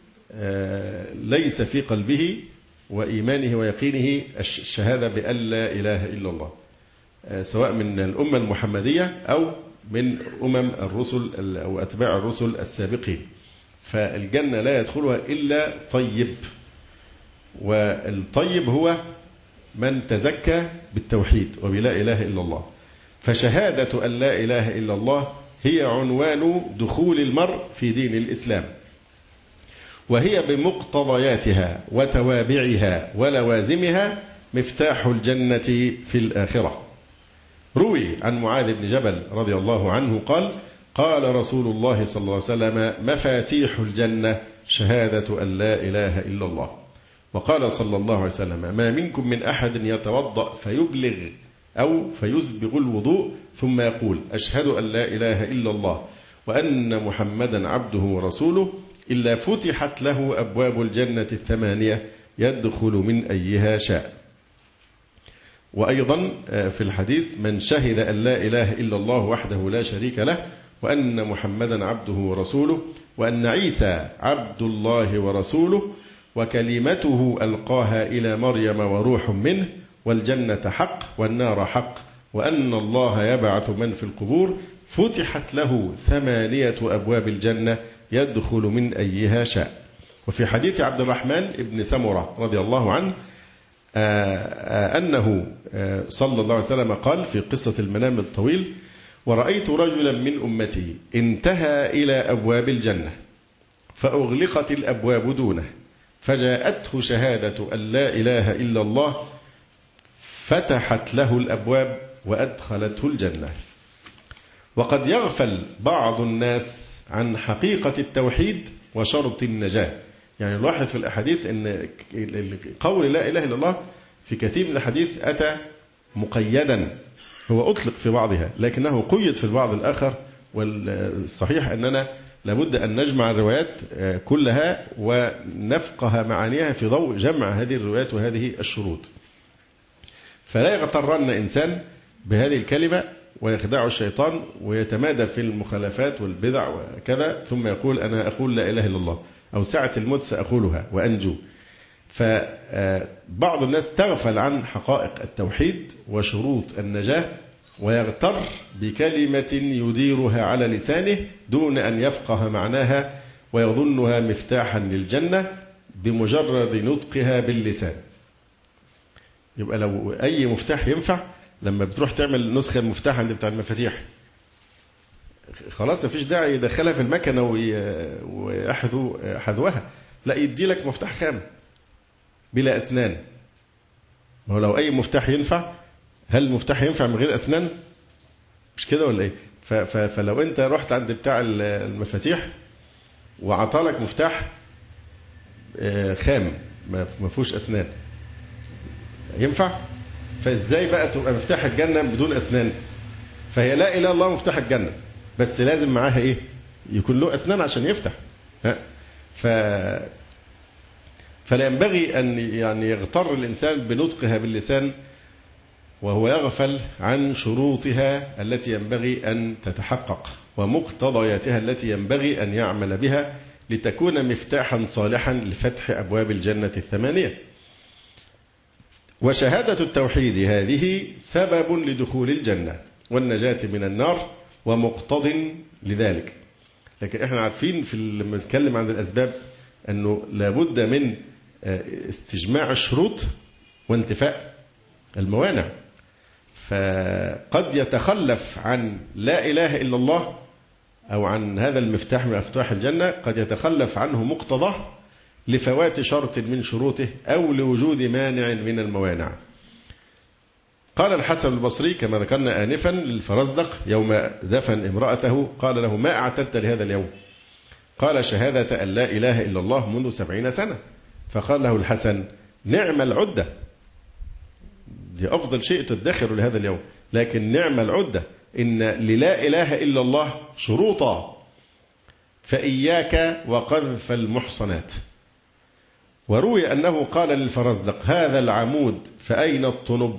ليس في قلبه وإيمانه ويقينه الشهادة بأن لا إله إلا الله، سواء من الأمة المحمدية أو من الرسل أو أتباع الرسل السابقين. فالجنة لا يدخلها إلا طيب، والطيب هو من تزكى بالتوحيد وبلا إله إلا الله. فشهادة أن لا إله إلا الله هي عنوان دخول المرء في دين الإسلام، وهي بمقتضياتها وتوابعها ولوازمها مفتاح الجنة في الآخرة. روي عن معاذ بن جبل رضي الله عنه قال قال رسول الله صلى الله عليه وسلم مفاتيح الجنة شهادة أن لا إله إلا الله. وقال صلى الله عليه وسلم ما منكم من أحد يتوضأ فيبلغ أو فيسبغ الوضوء ثم يقول أشهد أن لا إله إلا الله وأن محمدا عبده ورسوله إلا فتحت له أبواب الجنة 8 يدخل من أيها شاء. وأيضا في الحديث من شهد أن لا إله إلا الله وحده لا شريك له وأن محمدا عبده ورسوله وأن عيسى عبد الله ورسوله وكلمته ألقاها إلى مريم وروح منه والجنة حق والنار حق وأن الله يبعث من في القبور فتحت له 8 أبواب الجنة يدخل من أيها شاء. وفي حديث عبد الرحمن بن سمرة رضي الله عنه أنه صلى الله عليه وسلم قال في قصة المنام الطويل ورأيت رجلا من أمتي انتهى إلى أبواب الجنة فأغلقت الأبواب دونه فجاءته شهادة أن لا إله إلا الله فتحت له الأبواب وأدخلته الجنة. وقد يغفل بعض الناس عن حقيقة التوحيد وشرط النجاة. يعني نلاحظ في الأحاديث أن قول لا إله إلا الله في كثير من الحديث أتى مقيدا، هو أطلق في بعضها لكنه قيد في البعض الآخر. والصحيح أننا لابد أن نجمع الروايات كلها ونفقه معانيها في ضوء جمع هذه الروايات وهذه الشروط. فلا يغترن إنسان بهذه الكلمة ويخدع الشيطان ويتمادى في المخالفات والبدع وكذا ثم يقول أنا أقول لا إله إلا الله أو ساعة الموت سأقولها وأنجو. فبعض الناس تغفل عن حقائق التوحيد وشروط النجاة ويغتر بكلمة يديرها على لسانه دون أن يفقه معناها ويظنها مفتاحا للجنة بمجرد نطقها باللسان. يبقى لو أي مفتاح ينفع، لما بتروح تعمل نسخة المفتاح عند بتاع المفاتيح خلاص مفيش داعي يدخلها في المكنة ويحذو حذوها، لا يدي لك مفتاح خام بلا أسنان. هو لو أي مفتاح ينفع، هل المفتاح ينفع من غير أسنان؟ مش كده ولا إيه؟ فلو أنت رحت عند بتاع المفاتيح وعطالك مفتاح خام ما فيهوش أسنان ينفع؟ فإزاي بقى تبقى مفتاح الجنة بدون أسنان؟ فهي لا إله إلا الله مفتاح الجنة، بس لازم معاها إيه؟ يكون له أسنان عشان يفتح. فلا ينبغي أن يعني يغتر الإنسان بنطقها باللسان وهو يغفل عن شروطها التي ينبغي أن تتحقق ومقتضياتها التي ينبغي أن يعمل بها لتكون مفتاحا صالحا لفتح أبواب الجنة الثمانية. وشهادة التوحيد هذه سبب لدخول الجنة والنجاة من النار ومقتض لذلك. لكن احنا عارفين لما نتكلم عن الأسباب أنه لابد من استجماع الشروط وانتفاء الموانع. فقد يتخلف عن لا إله إلا الله أو عن هذا المفتاح من مفتاح الجنة، قد يتخلف عنه مقتضاه لفوات شرط من شروطه أو لوجود مانع من الموانع. قال الحسن البصري كما ذكرنا آنفا للفرزدق يوم دفن امرأته، قال له: ما أعتدت لهذا اليوم؟ قال: شهادة أن لا إله إلا الله منذ 70 سنة. فقال له الحسن: نعم العدة، دي أفضل شيء تدخر لهذا اليوم، لكن نعم العدة، إن للا إله إلا الله شروطا، فإياك وقذف المحصنات. وروي أنه قال للفرزدق: هذا العمود فأين الطنب؟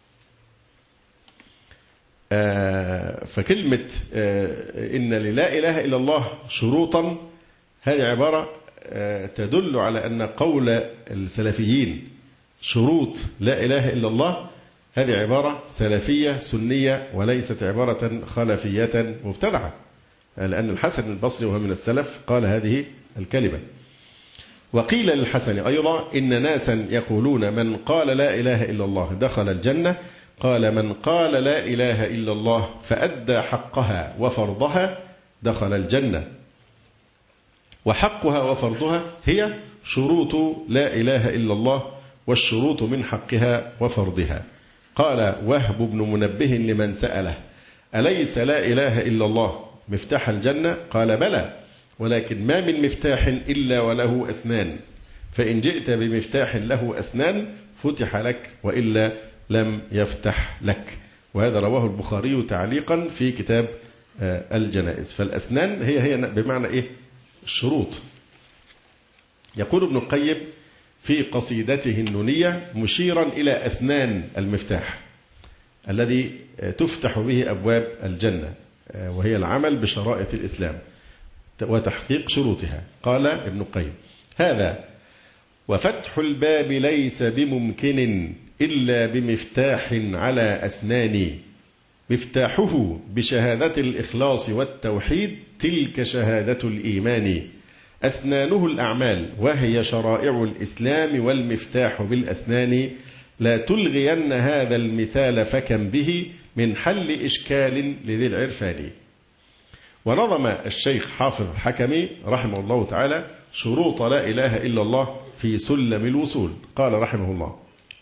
فكلمة إن للا إله إلا الله شروطا هذه عبارة تدل على أن قول السلفيين شروط لا إله إلا الله هذه عبارة سلفية سنية وليست عبارة خلفية مبتدعة، لأن الحسن البصري وهو من السلف قال هذه الكلمة. وقيل للحسن أيضا: إن ناسا يقولون من قال لا إله إلا الله دخل الجنة، قال: من قال لا إله إلا الله فأدى حقها وفرضها دخل الجنة. وحقها وفرضها هي شروط لا إله إلا الله، والشروط من حقها وفرضها. قال وهب بن منبه لمن سأله: أليس لا إله إلا الله مفتاح الجنة؟ قال: بلى، ولكن ما من مفتاح إلا وله أسنان، فإن جئت بمفتاح له أسنان فتح لك، وإلا لم يفتح لك. وهذا رواه البخاري تعليقا في كتاب الجنائز. فالأسنان هي بمعنى إيه؟ الشروط. يقول ابن القيم في قصيدته النونية مشيرا إلى أسنان المفتاح الذي تفتح به أبواب الجنة، وهي العمل بشرائط الإسلام وتحقيق شروطها. قال ابن القيم: هذا وفتح الباب ليس بممكن إلا بمفتاح على أسنان، مفتاحه بشهادة الإخلاص والتوحيد تلك شهادة الإيمان، أسنانه الأعمال وهي شرائع الإسلام، والمفتاح بالأسنان، لا تلغين هذا المثال فكم به من حل إشكال لذي العرفان. ونظم الشيخ حافظ حكمي رحمه الله تعالى شروط لا إله إلا الله في سلم الوصول. قال رحمه الله: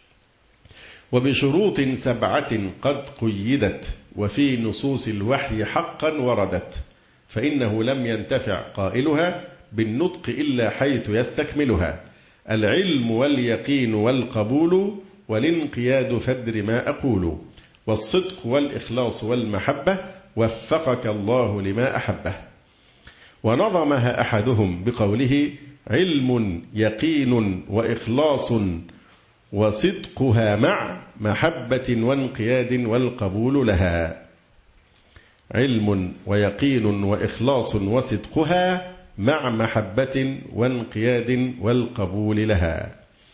وبشروط 7 قد قيدت، وفي نصوص الوحي حقا وردت، فإنه لم ينتفع قائلها بالنطق إلا حيث يستكملها، العلم واليقين والقبول والانقياد فدر ما أقول، والصدق والإخلاص والمحبة وفقك الله لما أحبه. ونظمها أحدهم بقوله: علم يقين وإخلاص وصدقها مع محبة وانقياد والقبول لها. علم ويقين وإخلاص وصدقها مع محبة وانقياد والقبول لها.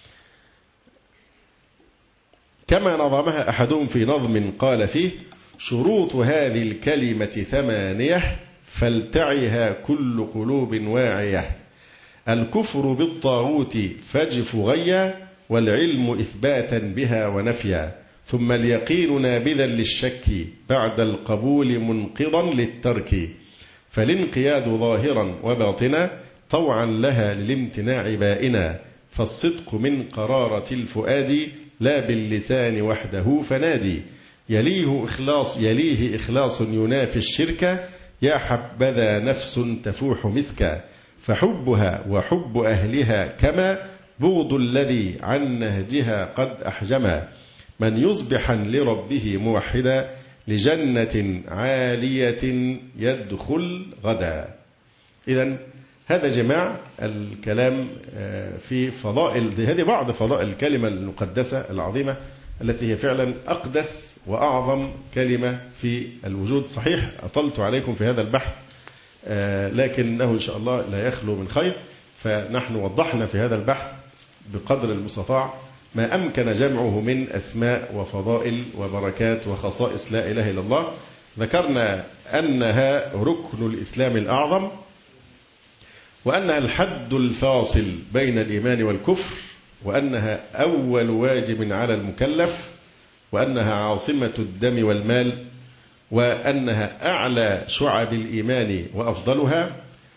كما نظمها أحدهم في نظم قال فيه: شروط هذه الكلمة 8 فلتعها كل قلوب واعية. الكفر بالطاغوت فاجف غيا، والعلم إثباتا بها ونفيا. ثم اليقين نابذا للشك، بعد القبول منقضا للترك. فالانقياد ظاهرا وباطنا، طوعا لها للامتناع بائنا. فالصدق من قرارة الفؤاد، لا باللسان وحده فنادي. يليه إخلاص ينافي الشرك، يا حبذا نفس تفوح مسكا. فحبها وحب أهلها كما، بغض الذي عن نهجها قد أحجما. من يصبحا لربه موحدا، لجنة عالية يدخل غدا. إذن هذا جماع الكلام في فضائل، هذه بعض فضائل الكلمة المقدسة العظيمة التي هي فعلا أقدس وأعظم كلمة في الوجود. صحيح أطلت عليكم في هذا البحث، لكنه إن شاء الله لا يخلو من خير. فنحن وضحنا في هذا البحث بقدر المستطاع ما أمكن جمعه من أسماء وفضائل وبركات وخصائص لا إله إلا الله. ذكرنا أنها ركن الإسلام الأعظم، وأنها الحد الفاصل بين الإيمان والكفر، وأنها أول واجب على المكلف، وأنها عاصمة الدم والمال، وأنها أعلى شعب الإيمان وأفضلها،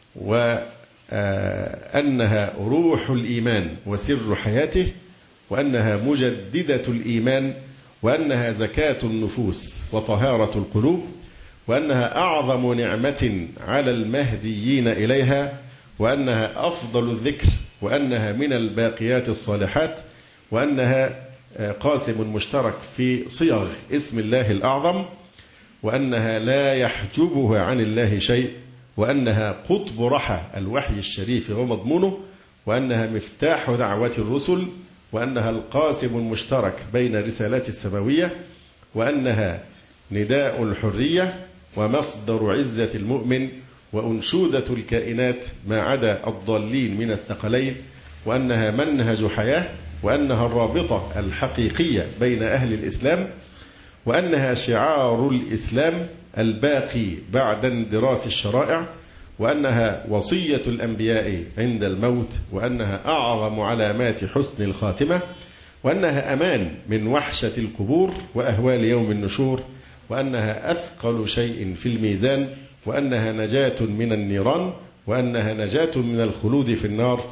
وأنها روح الإيمان وسر حياته، وأنها مجددة الإيمان، وأنها زكاة النفوس وطهارة القلوب، وأنها أعظم نعمة على المهديين إليها، وأنها أفضل الذكر، وأنها من الباقيات الصالحات، وأنها قاسم مشترك في صيغ اسم الله الأعظم، وأنها لا يحجبها عن الله شيء، وأنها قطب رحى الوحي الشريف ومضمونه، وأنها مفتاح دعوة الرسل، وأنها القاسم المشترك بين الرسالات السماوية، وأنها نداء الحرية ومصدر عزة المؤمن وأنشودة الكائنات ما عدا الضالين من الثقلين، وأنها منهج حياة، وأنها الرابطة الحقيقية بين أهل الإسلام، وأنها شعار الإسلام الباقي بعد اندراس الشرائع، وأنها وصية الأنبياء عند الموت، وأنها أعظم علامات حسن الخاتمة، وأنها أمان من وحشة القبور وأهوال يوم النشور، وأنها أثقل شيء في الميزان، وأنها نجاة من النيران، وأنها نجاة من الخلود في النار،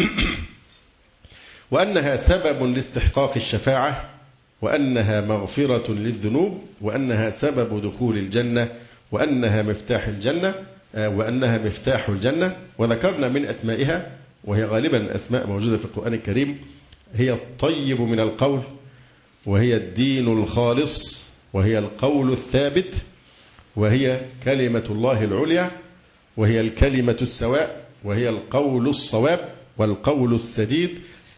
وأنها سبب لاستحقاق الشفاعة، وأنها مغفرة للذنوب، وأنها سبب دخول الجنة، وأنها مفتاح الجنة، وذكرنا من أسمائها، وهي غالبا أسماء موجودة في القرآن الكريم، هي الطيب من القول، وهي الدين الخالص، وهي القول الثابت، وهي كلمة الله العليا، وهي الكلمة السواء، وهي القول الصواب والقول السديد،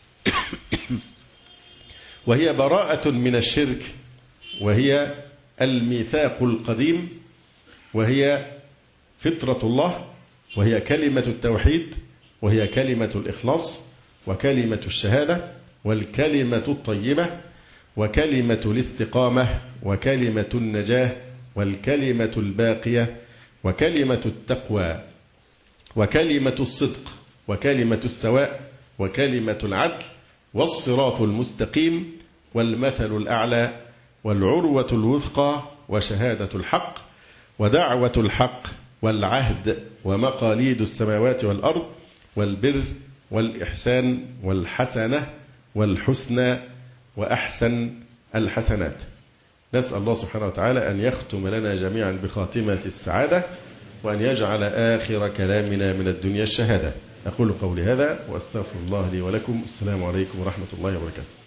وهي براءة من الشرك، وهي الميثاق القديم، وهي فطرة الله، وهي كلمة التوحيد، وهي كلمة الإخلاص، وكلمة الشهادة، والكلمة الطيبة، وكلمة الاستقامة، وكلمة النجاة، والكلمة الباقية، وكلمة التقوى، وكلمة الصدق، وكلمة السواء، وكلمة العدل، والصراط المستقيم، والمثل الأعلى، والعروة الوثقى، وشهادة الحق، ودعوة الحق، والعهد، ومقاليد السماوات والأرض، والبر، والإحسان، والحسنة، والحسنى، وأحسن الحسنات. نسأل الله سبحانه وتعالى أن يختم لنا جميعا بخاتمة السعادة، وأن يجعل آخر كلامنا من الدنيا الشهادة. أقول قولي هذا وأستغفر الله لي ولكم. السلام عليكم ورحمة الله وبركاته.